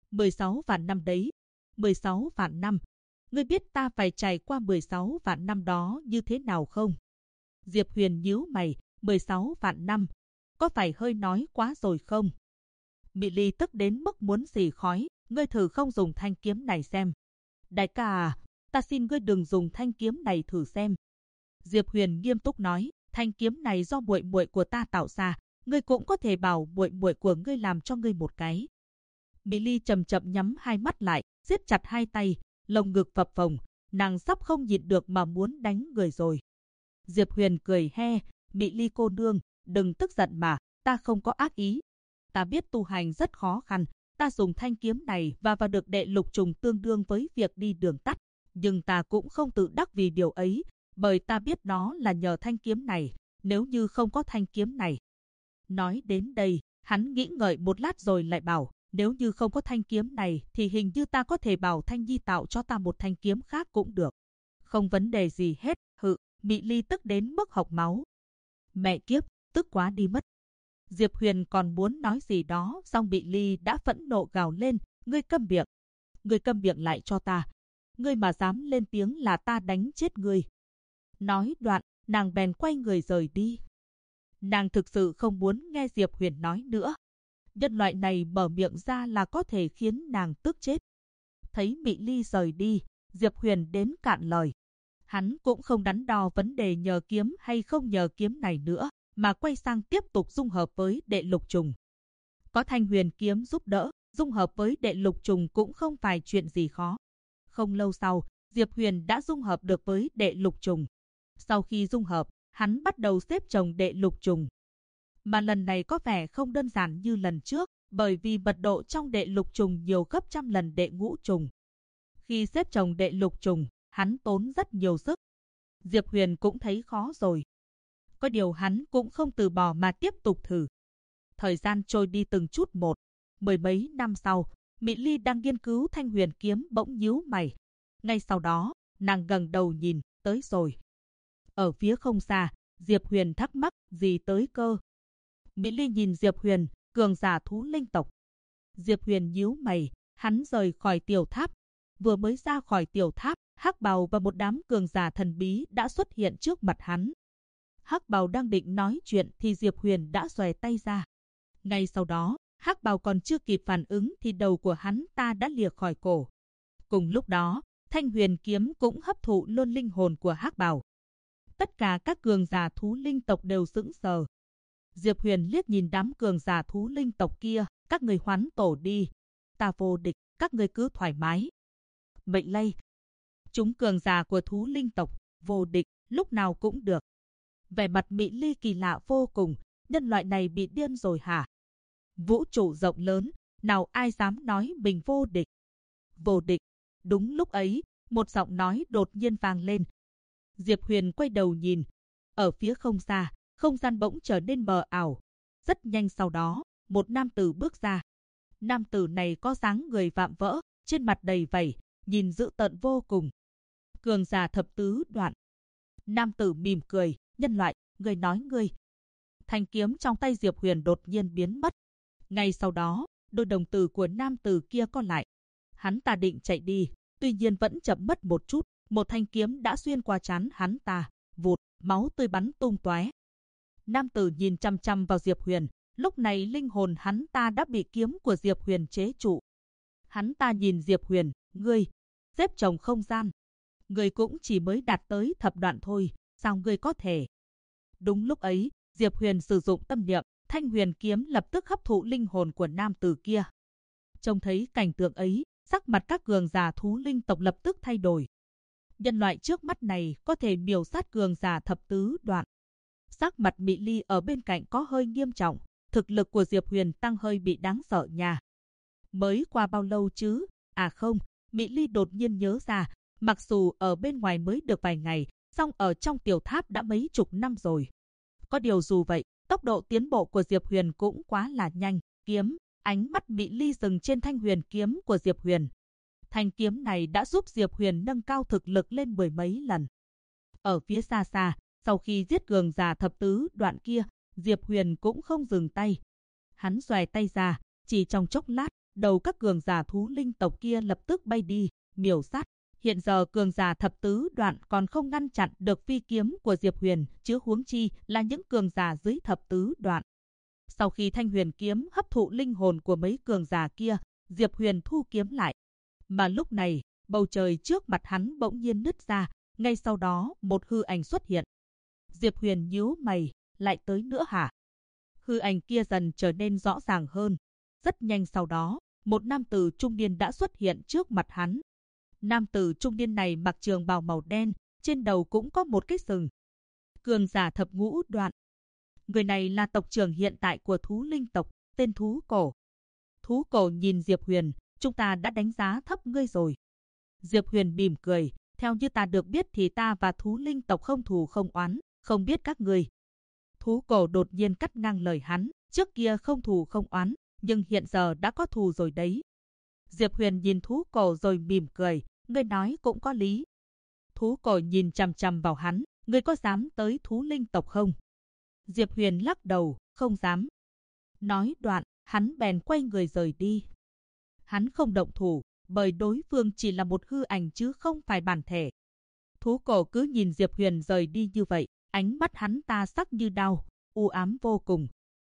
16 vạn năm đấy. 16 vạn năm. Ngươi biết ta phải trải qua 16 vạn năm đó như thế nào không? Diệp Huyền nhíu mày, 16 vạn năm. Có phải hơi nói quá rồi không? Mỹ Ly tức đến mức muốn xì khói, ngươi thử không dùng thanh kiếm này xem. Đại ca à, ta xin ngươi đừng dùng thanh kiếm này thử xem. Diệp Huyền nghiêm túc nói, thanh kiếm này do muội muội của ta tạo ra, ngươi cũng có thể bảo muội muội của ngươi làm cho ngươi một cái. Mỹ Ly chậm chậm nhắm hai mắt lại, siết chặt hai tay, lồng ngực phập phồng, nàng sắp không nhịn được mà muốn đánh người rồi. Diệp Huyền cười he, Mỹ Ly cô nương, đừng tức giận mà, ta không có ác ý. Ta biết tu hành rất khó khăn, ta dùng thanh kiếm này và vào được đệ lục trùng tương đương với việc đi đường tắt, nhưng ta cũng không tự đắc vì điều ấy, bởi ta biết nó là nhờ thanh kiếm này, nếu như không có thanh kiếm này. Nói đến đây, hắn nghĩ ngợi một lát rồi lại bảo, nếu như không có thanh kiếm này thì hình như ta có thể bảo Thanh Nhi tạo cho ta một thanh kiếm khác cũng được. Không vấn đề gì hết, Mỹ Ly tức đến mức hộc máu. Mẹ kiếp, tức quá đi mất. Diệp Huyền còn muốn nói gì đó, song Mỹ Ly đã phẫn nộ gào lên, ngươi câm miệng. Ngươi câm miệng lại cho ta. Ngươi mà dám lên tiếng là ta đánh chết ngươi. Nói đoạn, nàng bèn quay người rời đi. Nàng thực sự không muốn nghe Diệp Huyền nói nữa. Nhân loại này mở miệng ra là có thể khiến nàng tức chết. Thấy Mỹ Ly rời đi, Diệp Huyền đến cạn lời. Hắn cũng không đắn đo vấn đề nhờ kiếm hay không nhờ kiếm này nữa, mà quay sang tiếp tục dung hợp với đệ lục trùng. Có thanh huyền kiếm giúp đỡ, dung hợp với đệ lục trùng cũng không phải chuyện gì khó. Không lâu sau, Diệp Huyền đã dung hợp được với đệ lục trùng. Sau khi dung hợp, hắn bắt đầu xếp chồng đệ lục trùng. Mà lần này có vẻ không đơn giản như lần trước, bởi vì mật độ trong đệ lục trùng nhiều gấp trăm lần đệ ngũ trùng. Khi xếp chồng đệ lục trùng, hắn tốn rất nhiều sức. Diệp Huyền cũng thấy khó rồi. Có điều hắn cũng không từ bỏ mà tiếp tục thử. Thời gian trôi đi từng chút một. Mười mấy năm sau, Mỹ Ly đang nghiên cứu thanh huyền kiếm bỗng nhíu mày. Ngay sau đó, nàng ngẩng đầu nhìn, tới rồi. Ở phía không xa, Diệp Huyền thắc mắc, gì tới cơ? Mỹ Ly nhìn Diệp Huyền, cường giả thú linh tộc. Diệp Huyền nhíu mày, hắn rời khỏi tiểu tháp. Vừa mới ra khỏi tiểu tháp, Hắc Bào và một đám cường giả thần bí đã xuất hiện trước mặt hắn. Hắc Bào đang định nói chuyện thì Diệp Huyền đã xòe tay ra. Ngay sau đó, Hắc Bào còn chưa kịp phản ứng thì đầu của hắn ta đã lìa khỏi cổ. Cùng lúc đó, thanh huyền kiếm cũng hấp thụ luôn linh hồn của Hắc Bào. Tất cả các cường giả thú linh tộc đều sững sờ. Diệp Huyền liếc nhìn đám cường giả thú linh tộc kia, các người hoán tổ đi. Ta vô địch, các người cứ thoải mái. Mệnh lây. Chúng cường giả của thú linh tộc, vô địch, lúc nào cũng được. Vẻ mặt Mỹ Ly kỳ lạ vô cùng, nhân loại này bị điên rồi hả? Vũ trụ rộng lớn, nào ai dám nói mình vô địch? Vô địch. Đúng lúc ấy, một giọng nói đột nhiên vang lên. Diệp Huyền quay đầu nhìn. Ở phía không xa, không gian bỗng trở nên mờ ảo. Rất nhanh sau đó, một nam tử bước ra. Nam tử này có dáng người vạm vỡ, trên mặt đầy vảy, nhìn dữ tợn vô cùng. Cường giả thập tứ đoạn. Nam tử mỉm cười, nhân loại, người nói ngươi. Thanh kiếm trong tay Diệp Huyền đột nhiên biến mất. Ngay sau đó, đôi đồng tử của nam tử kia co lại. Hắn ta định chạy đi, tuy nhiên vẫn chậm mất một chút, một thanh kiếm đã xuyên qua trán hắn ta, vụt, máu tươi bắn tung tóe. Nam tử nhìn chăm chăm vào Diệp Huyền, lúc này linh hồn hắn ta đã bị kiếm của Diệp Huyền chế trụ. Hắn ta nhìn Diệp Huyền, ngươi, xếp chồng không gian. Ngươi cũng chỉ mới đạt tới thập đoạn thôi, sao ngươi có thể? Đúng lúc ấy, Diệp Huyền sử dụng tâm niệm, thanh huyền kiếm lập tức hấp thụ linh hồn của nam tử kia. Trông thấy cảnh tượng ấy, sắc mặt các cường giả thú linh tộc lập tức thay đổi. Nhân loại trước mắt này có thể miểu sát cường giả thập tứ đoạn. Sắc mặt Mị Ly ở bên cạnh có hơi nghiêm trọng, thực lực của Diệp Huyền tăng hơi bị đáng sợ nha. Mới qua bao lâu chứ? À không, Mị Ly đột nhiên nhớ ra, mặc dù ở bên ngoài mới được vài ngày, song ở trong tiểu tháp đã mấy chục năm rồi. Có điều dù vậy, tốc độ tiến bộ của Diệp Huyền cũng quá là nhanh. Kiếm, ánh mắt Mị Ly dừng trên thanh huyền kiếm của Diệp Huyền. Thanh kiếm này đã giúp Diệp Huyền nâng cao thực lực lên mười mấy lần. Ở phía xa xa, sau khi giết cường giả thập tứ đoạn kia, Diệp Huyền cũng không dừng tay. Hắn xoài tay ra, chỉ trong chốc lát, đầu các cường giả thú linh tộc kia lập tức bay đi, miểu sát. Hiện giờ cường giả thập tứ đoạn còn không ngăn chặn được phi kiếm của Diệp Huyền, chứ huống chi là những cường giả dưới thập tứ đoạn. Sau khi thanh huyền kiếm hấp thụ linh hồn của mấy cường giả kia, Diệp Huyền thu kiếm lại. Mà lúc này, bầu trời trước mặt hắn bỗng nhiên nứt ra, ngay sau đó một hư ảnh xuất hiện. Diệp Huyền nhíu mày, lại tới nữa hả? Hư ảnh kia dần trở nên rõ ràng hơn. Rất nhanh sau đó, một nam tử trung niên đã xuất hiện trước mặt hắn. Nam tử trung niên này mặc trường bào màu đen, trên đầu cũng có một cái sừng. Cường giả thập ngũ đoạn. Người này là tộc trưởng hiện tại của thú linh tộc, tên Thú Cổ. Thú Cổ nhìn Diệp Huyền, chúng ta đã đánh giá thấp ngươi rồi. Diệp Huyền mỉm cười, theo như ta được biết thì ta và thú linh tộc không thù không oán, không biết các ngươi. Thú Cổ đột nhiên cắt ngang lời hắn, trước kia không thù không oán, nhưng hiện giờ đã có thù rồi đấy. Diệp Huyền nhìn Thú Cổ rồi mỉm cười, ngươi nói cũng có lý. Thú Cổ nhìn chằm chằm vào hắn, ngươi có dám tới thú linh tộc không? Diệp Huyền lắc đầu, không dám. Nói đoạn, hắn bèn quay người rời đi. Hắn không động thủ, bởi đối phương chỉ là một hư ảnh chứ không phải bản thể. Thú Cổ cứ nhìn Diệp Huyền rời đi như vậy, ánh mắt hắn ta sắc như đao, u ám vô cùng.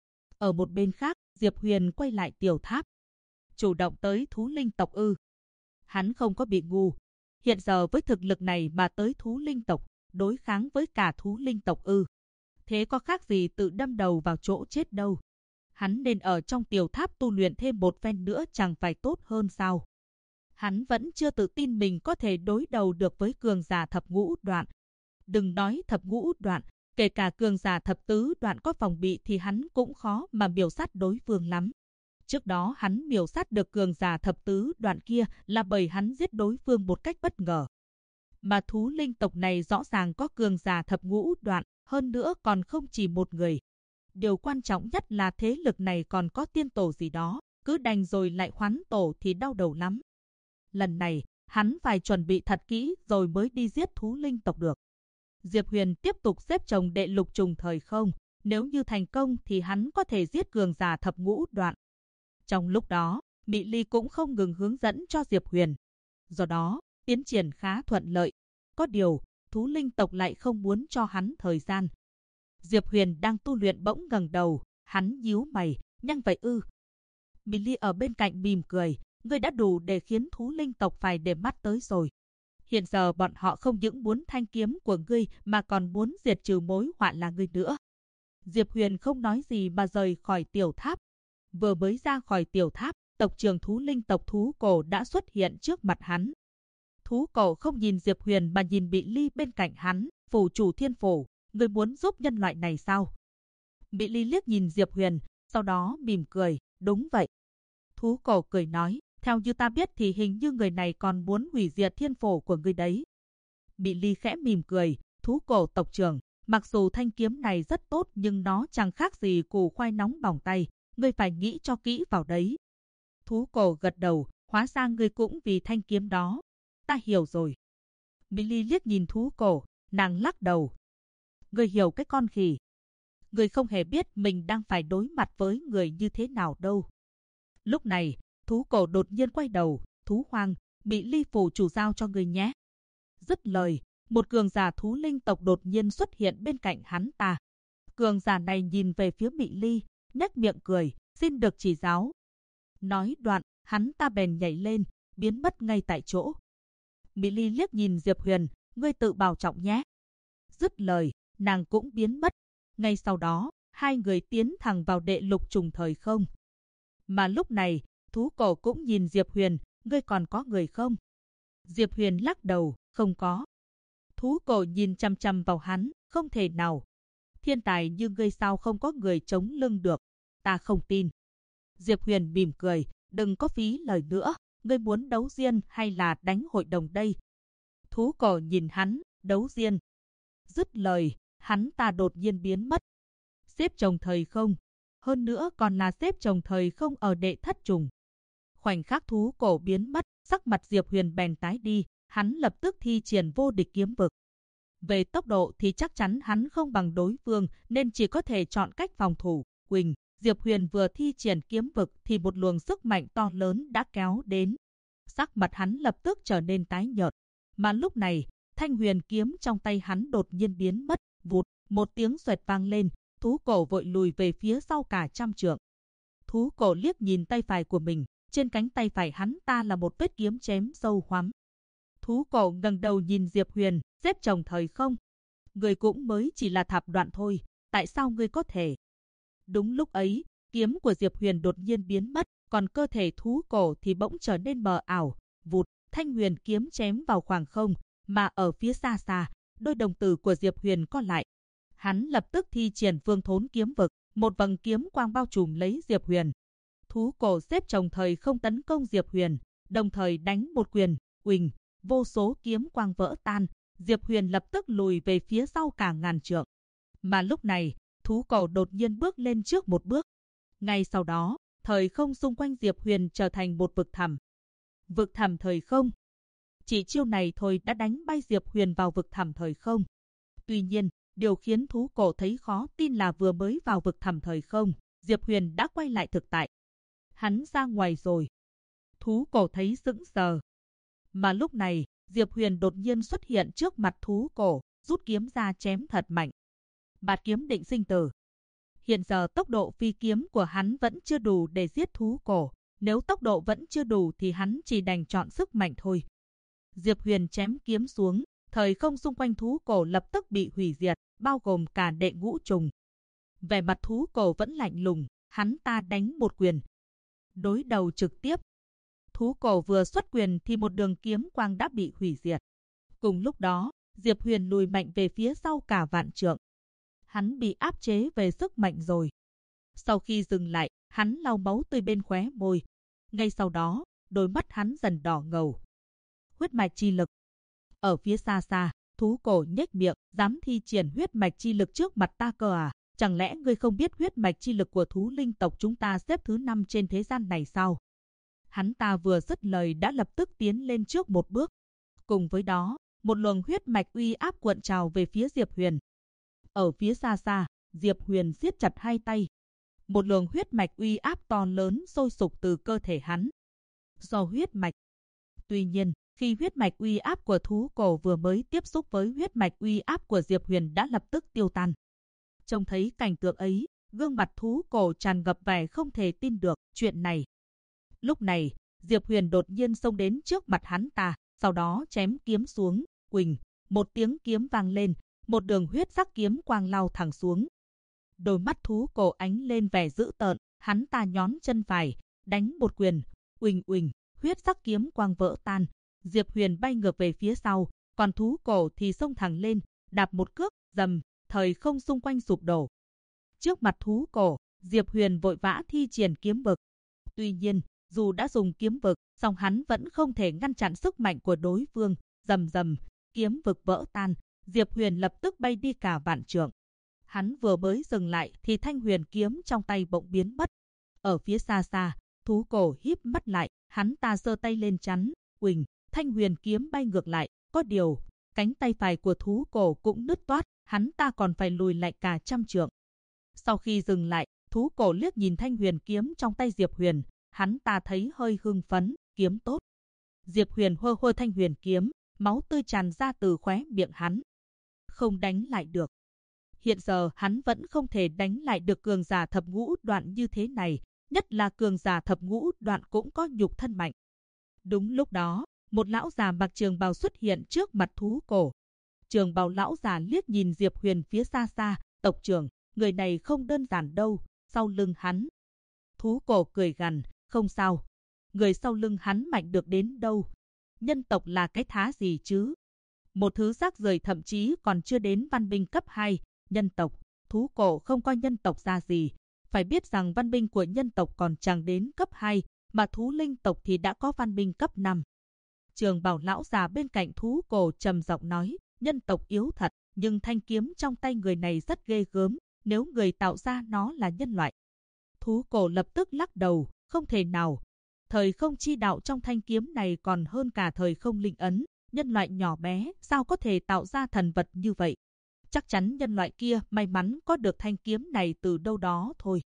Ở một bên khác, Diệp Huyền quay lại tiểu tháp. Chủ động tới thú linh tộc ư? Hắn không có bị ngu. Hiện giờ với thực lực này mà tới thú linh tộc, đối kháng với cả thú linh tộc ư? Thế có khác gì tự đâm đầu vào chỗ chết đâu. Hắn nên ở trong tiểu tháp tu luyện thêm một phen nữa chẳng phải tốt hơn sao? Hắn vẫn chưa tự tin mình có thể đối đầu được với cường giả thập ngũ đoạn. Đừng nói thập ngũ đoạn, kể cả cường giả thập tứ đoạn có phòng bị thì hắn cũng khó mà miểu sát đối phương lắm. Trước đó hắn miểu sát được cường giả thập tứ đoạn kia là bởi hắn giết đối phương một cách bất ngờ. Mà thú linh tộc này rõ ràng có cường giả thập ngũ đoạn, hơn nữa còn không chỉ một người. Điều quan trọng nhất là thế lực này còn có tiên tổ gì đó, cứ đành rồi lại hoán tổ thì đau đầu lắm. Lần này, hắn phải chuẩn bị thật kỹ rồi mới đi giết thú linh tộc được. Diệp Huyền tiếp tục xếp chồng đệ lục trùng thời không, nếu như thành công thì hắn có thể giết cường giả thập ngũ đoạn. Trong lúc đó, Mị Ly cũng không ngừng hướng dẫn cho Diệp Huyền. Do đó, tiến triển khá thuận lợi. Có điều, thú linh tộc lại không muốn cho hắn thời gian. Diệp Huyền đang tu luyện bỗng ngẩng đầu, hắn nhíu mày, nhanh vậy ư? Mị Ly ở bên cạnh mỉm cười, ngươi đã đủ để khiến thú linh tộc phải để mắt tới rồi. Hiện giờ bọn họ không những muốn thanh kiếm của ngươi mà còn muốn diệt trừ mối họa là ngươi nữa. Diệp Huyền không nói gì mà rời khỏi tiểu tháp. Vừa mới ra khỏi tiểu tháp, tộc trưởng thú linh tộc Thú Cổ đã xuất hiện trước mặt hắn. Thú Cổ không nhìn Diệp Huyền mà nhìn Mị Ly bên cạnh hắn, phủ chủ thiên phủ, ngươi muốn giúp nhân loại này sao? Mị Ly liếc nhìn Diệp Huyền, sau đó mỉm cười, đúng vậy. Thú Cổ cười nói, theo như ta biết thì hình như người này còn muốn hủy diệt thiên phủ của ngươi đấy. Mị Ly khẽ mỉm cười, Thú Cổ tộc trưởng, mặc dù thanh kiếm này rất tốt nhưng nó chẳng khác gì củ khoai nóng bỏng tay, ngươi phải nghĩ cho kỹ vào đấy. Thú cổ gật đầu, hóa ra ngươi cũng vì thanh kiếm đó. Ta hiểu rồi. Billy liếc nhìn thú cổ, nàng lắc đầu. Ngươi hiểu cái con khỉ. Ngươi không hề biết mình đang phải đối mặt với người như thế nào đâu. Lúc này, thú cổ đột nhiên quay đầu, thú hoang, bị ly phủ chủ giao cho ngươi nhé. Dứt lời, một cường giả thú linh tộc đột nhiên xuất hiện bên cạnh hắn ta. Cường giả này nhìn về phía Mị Ly, nhếch miệng cười, xin được chỉ giáo. Nói đoạn, hắn ta bèn nhảy lên, biến mất ngay tại chỗ. Mị Ly liếc nhìn Diệp Huyền, ngươi tự bảo trọng nhé. Dứt lời, nàng cũng biến mất. Ngay sau đó, hai người tiến thẳng vào đệ lục trùng thời không. Mà lúc này, thú cổ cũng nhìn Diệp Huyền, ngươi còn có người không? Diệp Huyền lắc đầu, không có. Thú cổ nhìn chăm chăm vào hắn, không thể nào. Thiên tài như ngươi sao không có người chống lưng được, ta không tin. Diệp Huyền mỉm cười, đừng có phí lời nữa, ngươi muốn đấu riêng hay là đánh hội đồng đây? Thú cổ nhìn hắn, đấu riêng. Dứt lời, hắn ta đột nhiên biến mất. Xếp chồng thời không, hơn nữa còn là xếp chồng thời không ở đệ thất trùng. Khoảnh khắc thú cổ biến mất, sắc mặt Diệp Huyền bèn tái đi, hắn lập tức thi triển vô địch kiếm vực. Về tốc độ thì chắc chắn hắn không bằng đối phương nên chỉ có thể chọn cách phòng thủ. Quỳnh, Diệp Huyền vừa thi triển kiếm vực thì một luồng sức mạnh to lớn đã kéo đến. Sắc mặt hắn lập tức trở nên tái nhợt. Mà lúc này, thanh huyền kiếm trong tay hắn đột nhiên biến mất. Vụt, một tiếng xoẹt vang lên, thú cổ vội lùi về phía sau cả trăm trượng. Thú cổ liếc nhìn tay phải của mình, trên cánh tay phải hắn ta là một vết kiếm chém sâu hoắm. Thú cổ ngẩng đầu nhìn Diệp Huyền, xếp chồng thời không. Người cũng mới chỉ là thập đoạn thôi, tại sao ngươi có thể? Đúng lúc ấy, kiếm của Diệp Huyền đột nhiên biến mất, còn cơ thể thú cổ thì bỗng trở nên mờ ảo. Vụt, thanh huyền kiếm chém vào khoảng không, mà ở phía xa xa, đôi đồng tử của Diệp Huyền co lại. Hắn lập tức thi triển Vương Thốn kiếm vực, một vầng kiếm quang bao trùm lấy Diệp Huyền. Thú cổ xếp chồng thời không tấn công Diệp Huyền, đồng thời đánh một quyền, uỳnh, vô số kiếm quang vỡ tan, Diệp Huyền lập tức lùi về phía sau cả ngàn trượng. Mà lúc này, thú cổ đột nhiên bước lên trước một bước. Ngay sau đó, thời không xung quanh Diệp Huyền trở thành một vực thẳm. Vực thẳm thời không. Chỉ chiêu này thôi đã đánh bay Diệp Huyền vào vực thẳm thời không. Tuy nhiên, điều khiến thú cổ thấy khó tin là vừa mới vào vực thẳm thời không, Diệp Huyền đã quay lại thực tại. Hắn ra ngoài rồi. Thú cổ thấy sững sờ. Mà lúc này, Diệp Huyền đột nhiên xuất hiện trước mặt thú cổ, rút kiếm ra chém thật mạnh. Bạt kiếm định sinh tử. Hiện giờ tốc độ phi kiếm của hắn vẫn chưa đủ để giết thú cổ. Nếu tốc độ vẫn chưa đủ thì hắn chỉ đành chọn sức mạnh thôi. Diệp Huyền chém kiếm xuống, thời không xung quanh thú cổ lập tức bị hủy diệt, bao gồm cả đệ ngũ trùng. Vẻ mặt thú cổ vẫn lạnh lùng, hắn ta đánh một quyền. Đối đầu trực tiếp. Thú cổ vừa xuất quyền thì một đường kiếm quang đã bị hủy diệt. Cùng lúc đó, Diệp Huyền lùi mạnh về phía sau cả vạn trượng. Hắn bị áp chế về sức mạnh rồi. Sau khi dừng lại, hắn lau máu tươi bên khóe môi. Ngay sau đó, đôi mắt hắn dần đỏ ngầu. Huyết mạch chi lực. Ở phía xa xa, thú cổ nhếch miệng, dám thi triển huyết mạch chi lực trước mặt ta cơ à? Chẳng lẽ ngươi không biết huyết mạch chi lực của thú linh tộc chúng ta xếp thứ 5 trên thế gian này sao? Hắn ta vừa dứt lời đã lập tức tiến lên trước một bước. Cùng với đó, một luồng huyết mạch uy áp cuộn trào về phía Diệp Huyền. Ở phía xa xa, Diệp Huyền siết chặt hai tay. Một luồng huyết mạch uy áp to lớn sôi sục từ cơ thể hắn. Do huyết mạch. Tuy nhiên, khi huyết mạch uy áp của thú cổ vừa mới tiếp xúc với huyết mạch uy áp của Diệp Huyền đã lập tức tiêu tan. Trông thấy cảnh tượng ấy, gương mặt thú cổ tràn ngập vẻ không thể tin được chuyện này. Lúc này, Diệp Huyền đột nhiên xông đến trước mặt hắn ta, sau đó chém kiếm xuống, quỳnh, một tiếng kiếm vang lên, một đường huyết sắc kiếm quang lao thẳng xuống. Đôi mắt thú cổ ánh lên vẻ dữ tợn, hắn ta nhón chân phải, đánh một quyền, uỳnh uỳnh, huyết sắc kiếm quang vỡ tan. Diệp Huyền bay ngược về phía sau, còn thú cổ thì xông thẳng lên, đạp một cước, dầm, thời không xung quanh sụp đổ. Trước mặt thú cổ, Diệp Huyền vội vã thi triển kiếm vực. Tuy nhiên, dù đã dùng kiếm vực, song hắn vẫn không thể ngăn chặn sức mạnh của đối phương. Rầm rầm, kiếm vực vỡ tan, Diệp Huyền lập tức bay đi cả vạn trượng. Hắn vừa mới dừng lại thì thanh huyền kiếm trong tay bỗng biến mất. Ở phía xa xa, Thú cổ híp mắt lại, hắn ta giơ tay lên chắn, uỳnh, thanh huyền kiếm bay ngược lại, có điều, cánh tay phải của thú cổ cũng nứt toát, hắn ta còn phải lùi lại cả 100 trượng. Sau khi dừng lại, thú cổ liếc nhìn thanh huyền kiếm trong tay Diệp Huyền, hắn ta thấy hơi hưng phấn, kiếm tốt. Diệp Huyền hơ hơ thanh huyền kiếm, máu tươi tràn ra từ khóe miệng hắn. Không đánh lại được. Hiện giờ hắn vẫn không thể đánh lại được cường giả thập ngũ đoạn như thế này, nhất là cường giả thập ngũ đoạn cũng có nhục thân mạnh. Đúng lúc đó, một lão già mặc trường bào xuất hiện trước mặt thú cổ. Trường bào lão già liếc nhìn Diệp Huyền phía xa xa, tộc trưởng, người này không đơn giản đâu, sau lưng hắn. Thú cổ cười gằn, không sao, người sau lưng hắn mạnh được đến đâu. Nhân tộc là cái thá gì chứ? Một thứ rác rưởi thậm chí còn chưa đến văn binh cấp 2, nhân tộc, thú cổ không coi nhân tộc ra gì. Phải biết rằng văn binh của nhân tộc còn chẳng đến cấp 2, mà thú linh tộc thì đã có văn binh cấp 5. Trường bào lão già bên cạnh thú cổ trầm giọng nói, nhân tộc yếu thật, nhưng thanh kiếm trong tay người này rất ghê gớm, nếu người tạo ra nó là nhân loại. Thú cổ lập tức lắc đầu, không thể nào. Thời không chi đạo trong thanh kiếm này còn hơn cả thời không linh ấn, nhân loại nhỏ bé, sao có thể tạo ra thần vật như vậy? Chắc chắn nhân loại kia may mắn có được thanh kiếm này từ đâu đó thôi.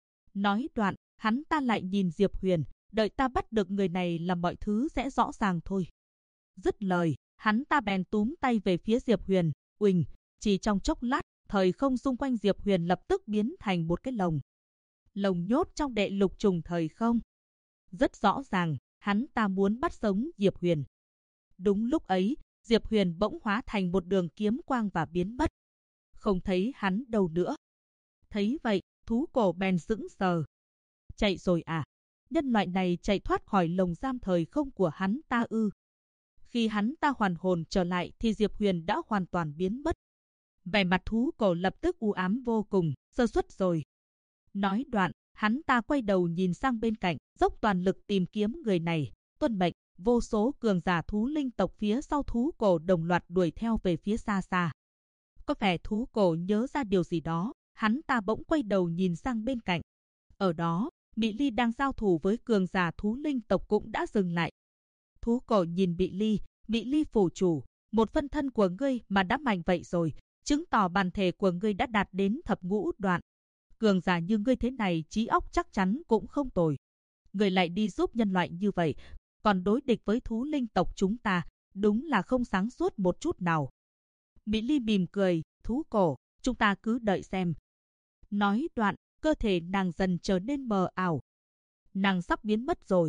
Nói đoạn, hắn ta lại nhìn Diệp Huyền, đợi ta bắt được người này là mọi thứ sẽ rõ ràng thôi. Dứt lời, hắn ta bèn túm tay về phía Diệp Huyền, uỳnh, chỉ trong chốc lát, thời không xung quanh Diệp Huyền lập tức biến thành một cái lồng. Lồng nhốt trong đệ lục trùng thời không. Rất rõ ràng, hắn ta muốn bắt sống Diệp Huyền. Đúng lúc ấy, Diệp Huyền bỗng hóa thành một đường kiếm quang và biến mất. Không thấy hắn đâu nữa. Thấy vậy, thú cổ bèn sững sờ. Chạy rồi à? Nhân loại này chạy thoát khỏi lồng giam thời không của hắn ta ư? Khi hắn ta hoàn hồn trở lại thì Diệp Huyền đã hoàn toàn biến mất. Vẻ mặt thú cổ lập tức u ám vô cùng, sơ suất rồi. Nói đoạn, hắn ta quay đầu nhìn sang bên cạnh, dốc toàn lực tìm kiếm người này. Tuân mệnh, vô số cường giả thú linh tộc phía sau thú cổ đồng loạt đuổi theo về phía xa xa. Có vẻ thú cổ nhớ ra điều gì đó, hắn ta bỗng quay đầu nhìn sang bên cạnh. Ở đó, Mị Ly đang giao thủ với cường giả thú linh tộc cũng đã dừng lại. Thú cổ nhìn Mị Ly phủ chủ, một phân thân của ngươi mà đã mạnh vậy rồi, chứng tỏ bản thể của ngươi đã đạt đến thập ngũ đoạn. Cường giả như ngươi thế này trí óc chắc chắn cũng không tồi. Ngươi lại đi giúp nhân loại như vậy, còn đối địch với thú linh tộc chúng ta, đúng là không sáng suốt một chút nào. Mị Ly mỉm cười, thú cổ, chúng ta cứ đợi xem. Nói đoạn, cơ thể nàng dần trở nên mờ ảo. Nàng sắp biến mất rồi.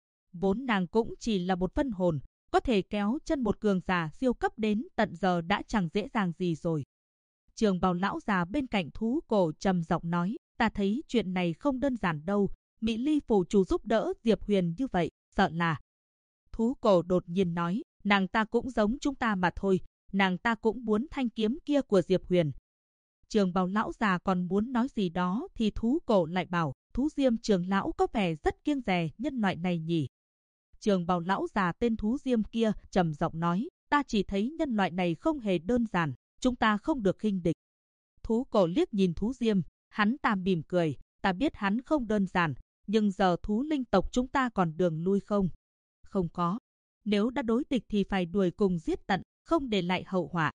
Vốn nàng cũng chỉ là một phân hồn, có thể kéo chân một cường giả siêu cấp đến tận giờ đã chẳng dễ dàng gì rồi. Trường bào lão già bên cạnh thú cổ trầm giọng nói, ta thấy chuyện này không đơn giản đâu, Mị Ly phủ chủ giúp đỡ Diệp Huyền như vậy, sợ là. Thú cổ đột nhiên nói, nàng ta cũng giống chúng ta mà thôi, nàng ta cũng muốn thanh kiếm kia của Diệp Huyền. Trường bào lão già còn muốn nói gì đó thì thú cổ lại bảo, thú diêm trường lão có vẻ rất kiêng dè nhân loại này nhỉ. Trường bào lão già tên thú diêm kia trầm giọng nói, ta chỉ thấy nhân loại này không hề đơn giản, chúng ta không được khinh địch. Thú cổ liếc nhìn thú diêm, hắn ta mỉm cười, ta biết hắn không đơn giản, nhưng giờ thú linh tộc chúng ta còn đường lui không? Không có. Nếu đã đối địch thì phải đuổi cùng giết tận, không để lại hậu họa.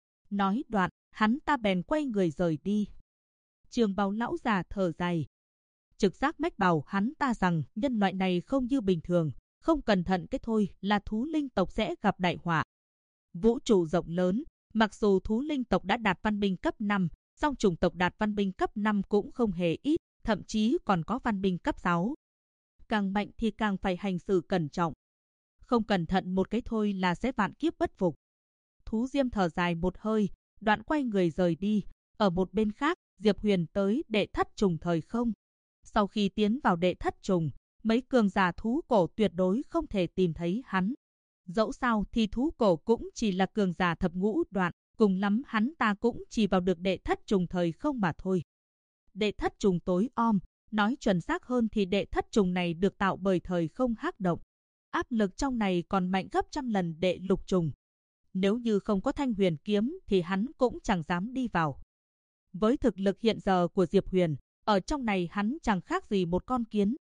Nói đoạn, hắn ta bèn quay người rời đi. Trường bào lão già thở dài. Trực giác mách bảo hắn ta rằng nhân loại này không như bình thường, không cẩn thận cái thôi là thú linh tộc sẽ gặp đại họa. Vũ trụ rộng lớn, mặc dù thú linh tộc đã đạt văn binh cấp 5, song chủng tộc đạt văn binh cấp 5 cũng không hề ít, thậm chí còn có văn binh cấp 6. Càng mạnh thì càng phải hành xử cẩn trọng. Không cẩn thận một cái thôi là sẽ vạn kiếp bất phục. Thú diêm thở dài một hơi, đoạn quay người rời đi. Ở một bên khác, Diệp Huyền tới đệ thất trùng thời không. Sau khi tiến vào đệ thất trùng, mấy cường giả thú cổ tuyệt đối không thể tìm thấy hắn. Dẫu sao thì thú cổ cũng chỉ là cường giả thập ngũ đoạn, cùng lắm hắn ta cũng chỉ vào được đệ thất trùng thời không mà thôi. Đệ thất trùng tối om, nói chuẩn xác hơn thì đệ thất trùng này được tạo bởi thời không hắc động. Áp lực trong này còn mạnh gấp trăm lần đệ lục trùng. Nếu như không có thanh huyền kiếm thì hắn cũng chẳng dám đi vào. Với thực lực hiện giờ của Diệp Huyền, ở trong này hắn chẳng khác gì một con kiến.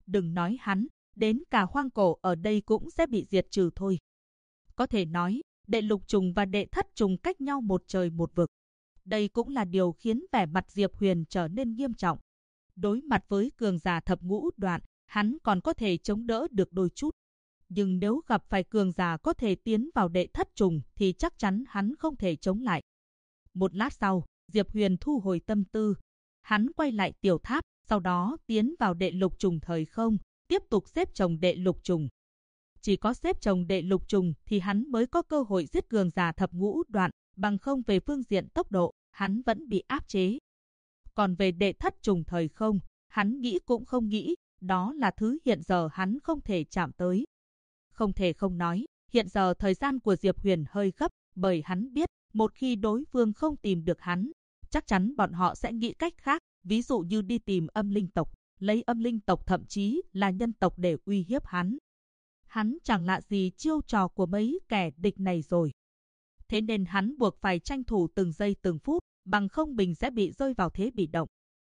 Đừng nói hắn, đến cả hoang cổ ở đây cũng sẽ bị diệt trừ thôi. Có thể nói, đệ lục trùng và đệ thất trùng cách nhau một trời một vực. Đây cũng là điều khiến vẻ mặt Diệp Huyền trở nên nghiêm trọng. Đối mặt với cường giả thập ngũ đoạn, hắn còn có thể chống đỡ được đôi chút. Nhưng nếu gặp phải cường giả có thể tiến vào đệ thất trùng thì chắc chắn hắn không thể chống lại. Một lát sau, Diệp Huyền thu hồi tâm tư. Hắn quay lại tiểu tháp, sau đó tiến vào đệ lục trùng thời không, tiếp tục xếp chồng đệ lục trùng. Chỉ có xếp chồng đệ lục trùng thì hắn mới có cơ hội giết cường giả thập ngũ đoạn, bằng không về phương diện tốc độ, hắn vẫn bị áp chế. Còn về đệ thất trùng thời không, hắn nghĩ cũng không nghĩ, đó là thứ hiện giờ hắn không thể chạm tới. Không thể không nói, hiện giờ thời gian của Diệp Huyền hơi gấp, bởi hắn biết, một khi đối phương không tìm được hắn, chắc chắn bọn họ sẽ nghĩ cách khác, ví dụ như đi tìm âm linh tộc, lấy âm linh tộc thậm chí là nhân tộc để uy hiếp hắn. Hắn chẳng lạ gì chiêu trò của mấy kẻ địch này rồi. Thế nên hắn buộc phải tranh thủ từng giây từng phút, bằng không mình sẽ bị rơi vào thế bị động.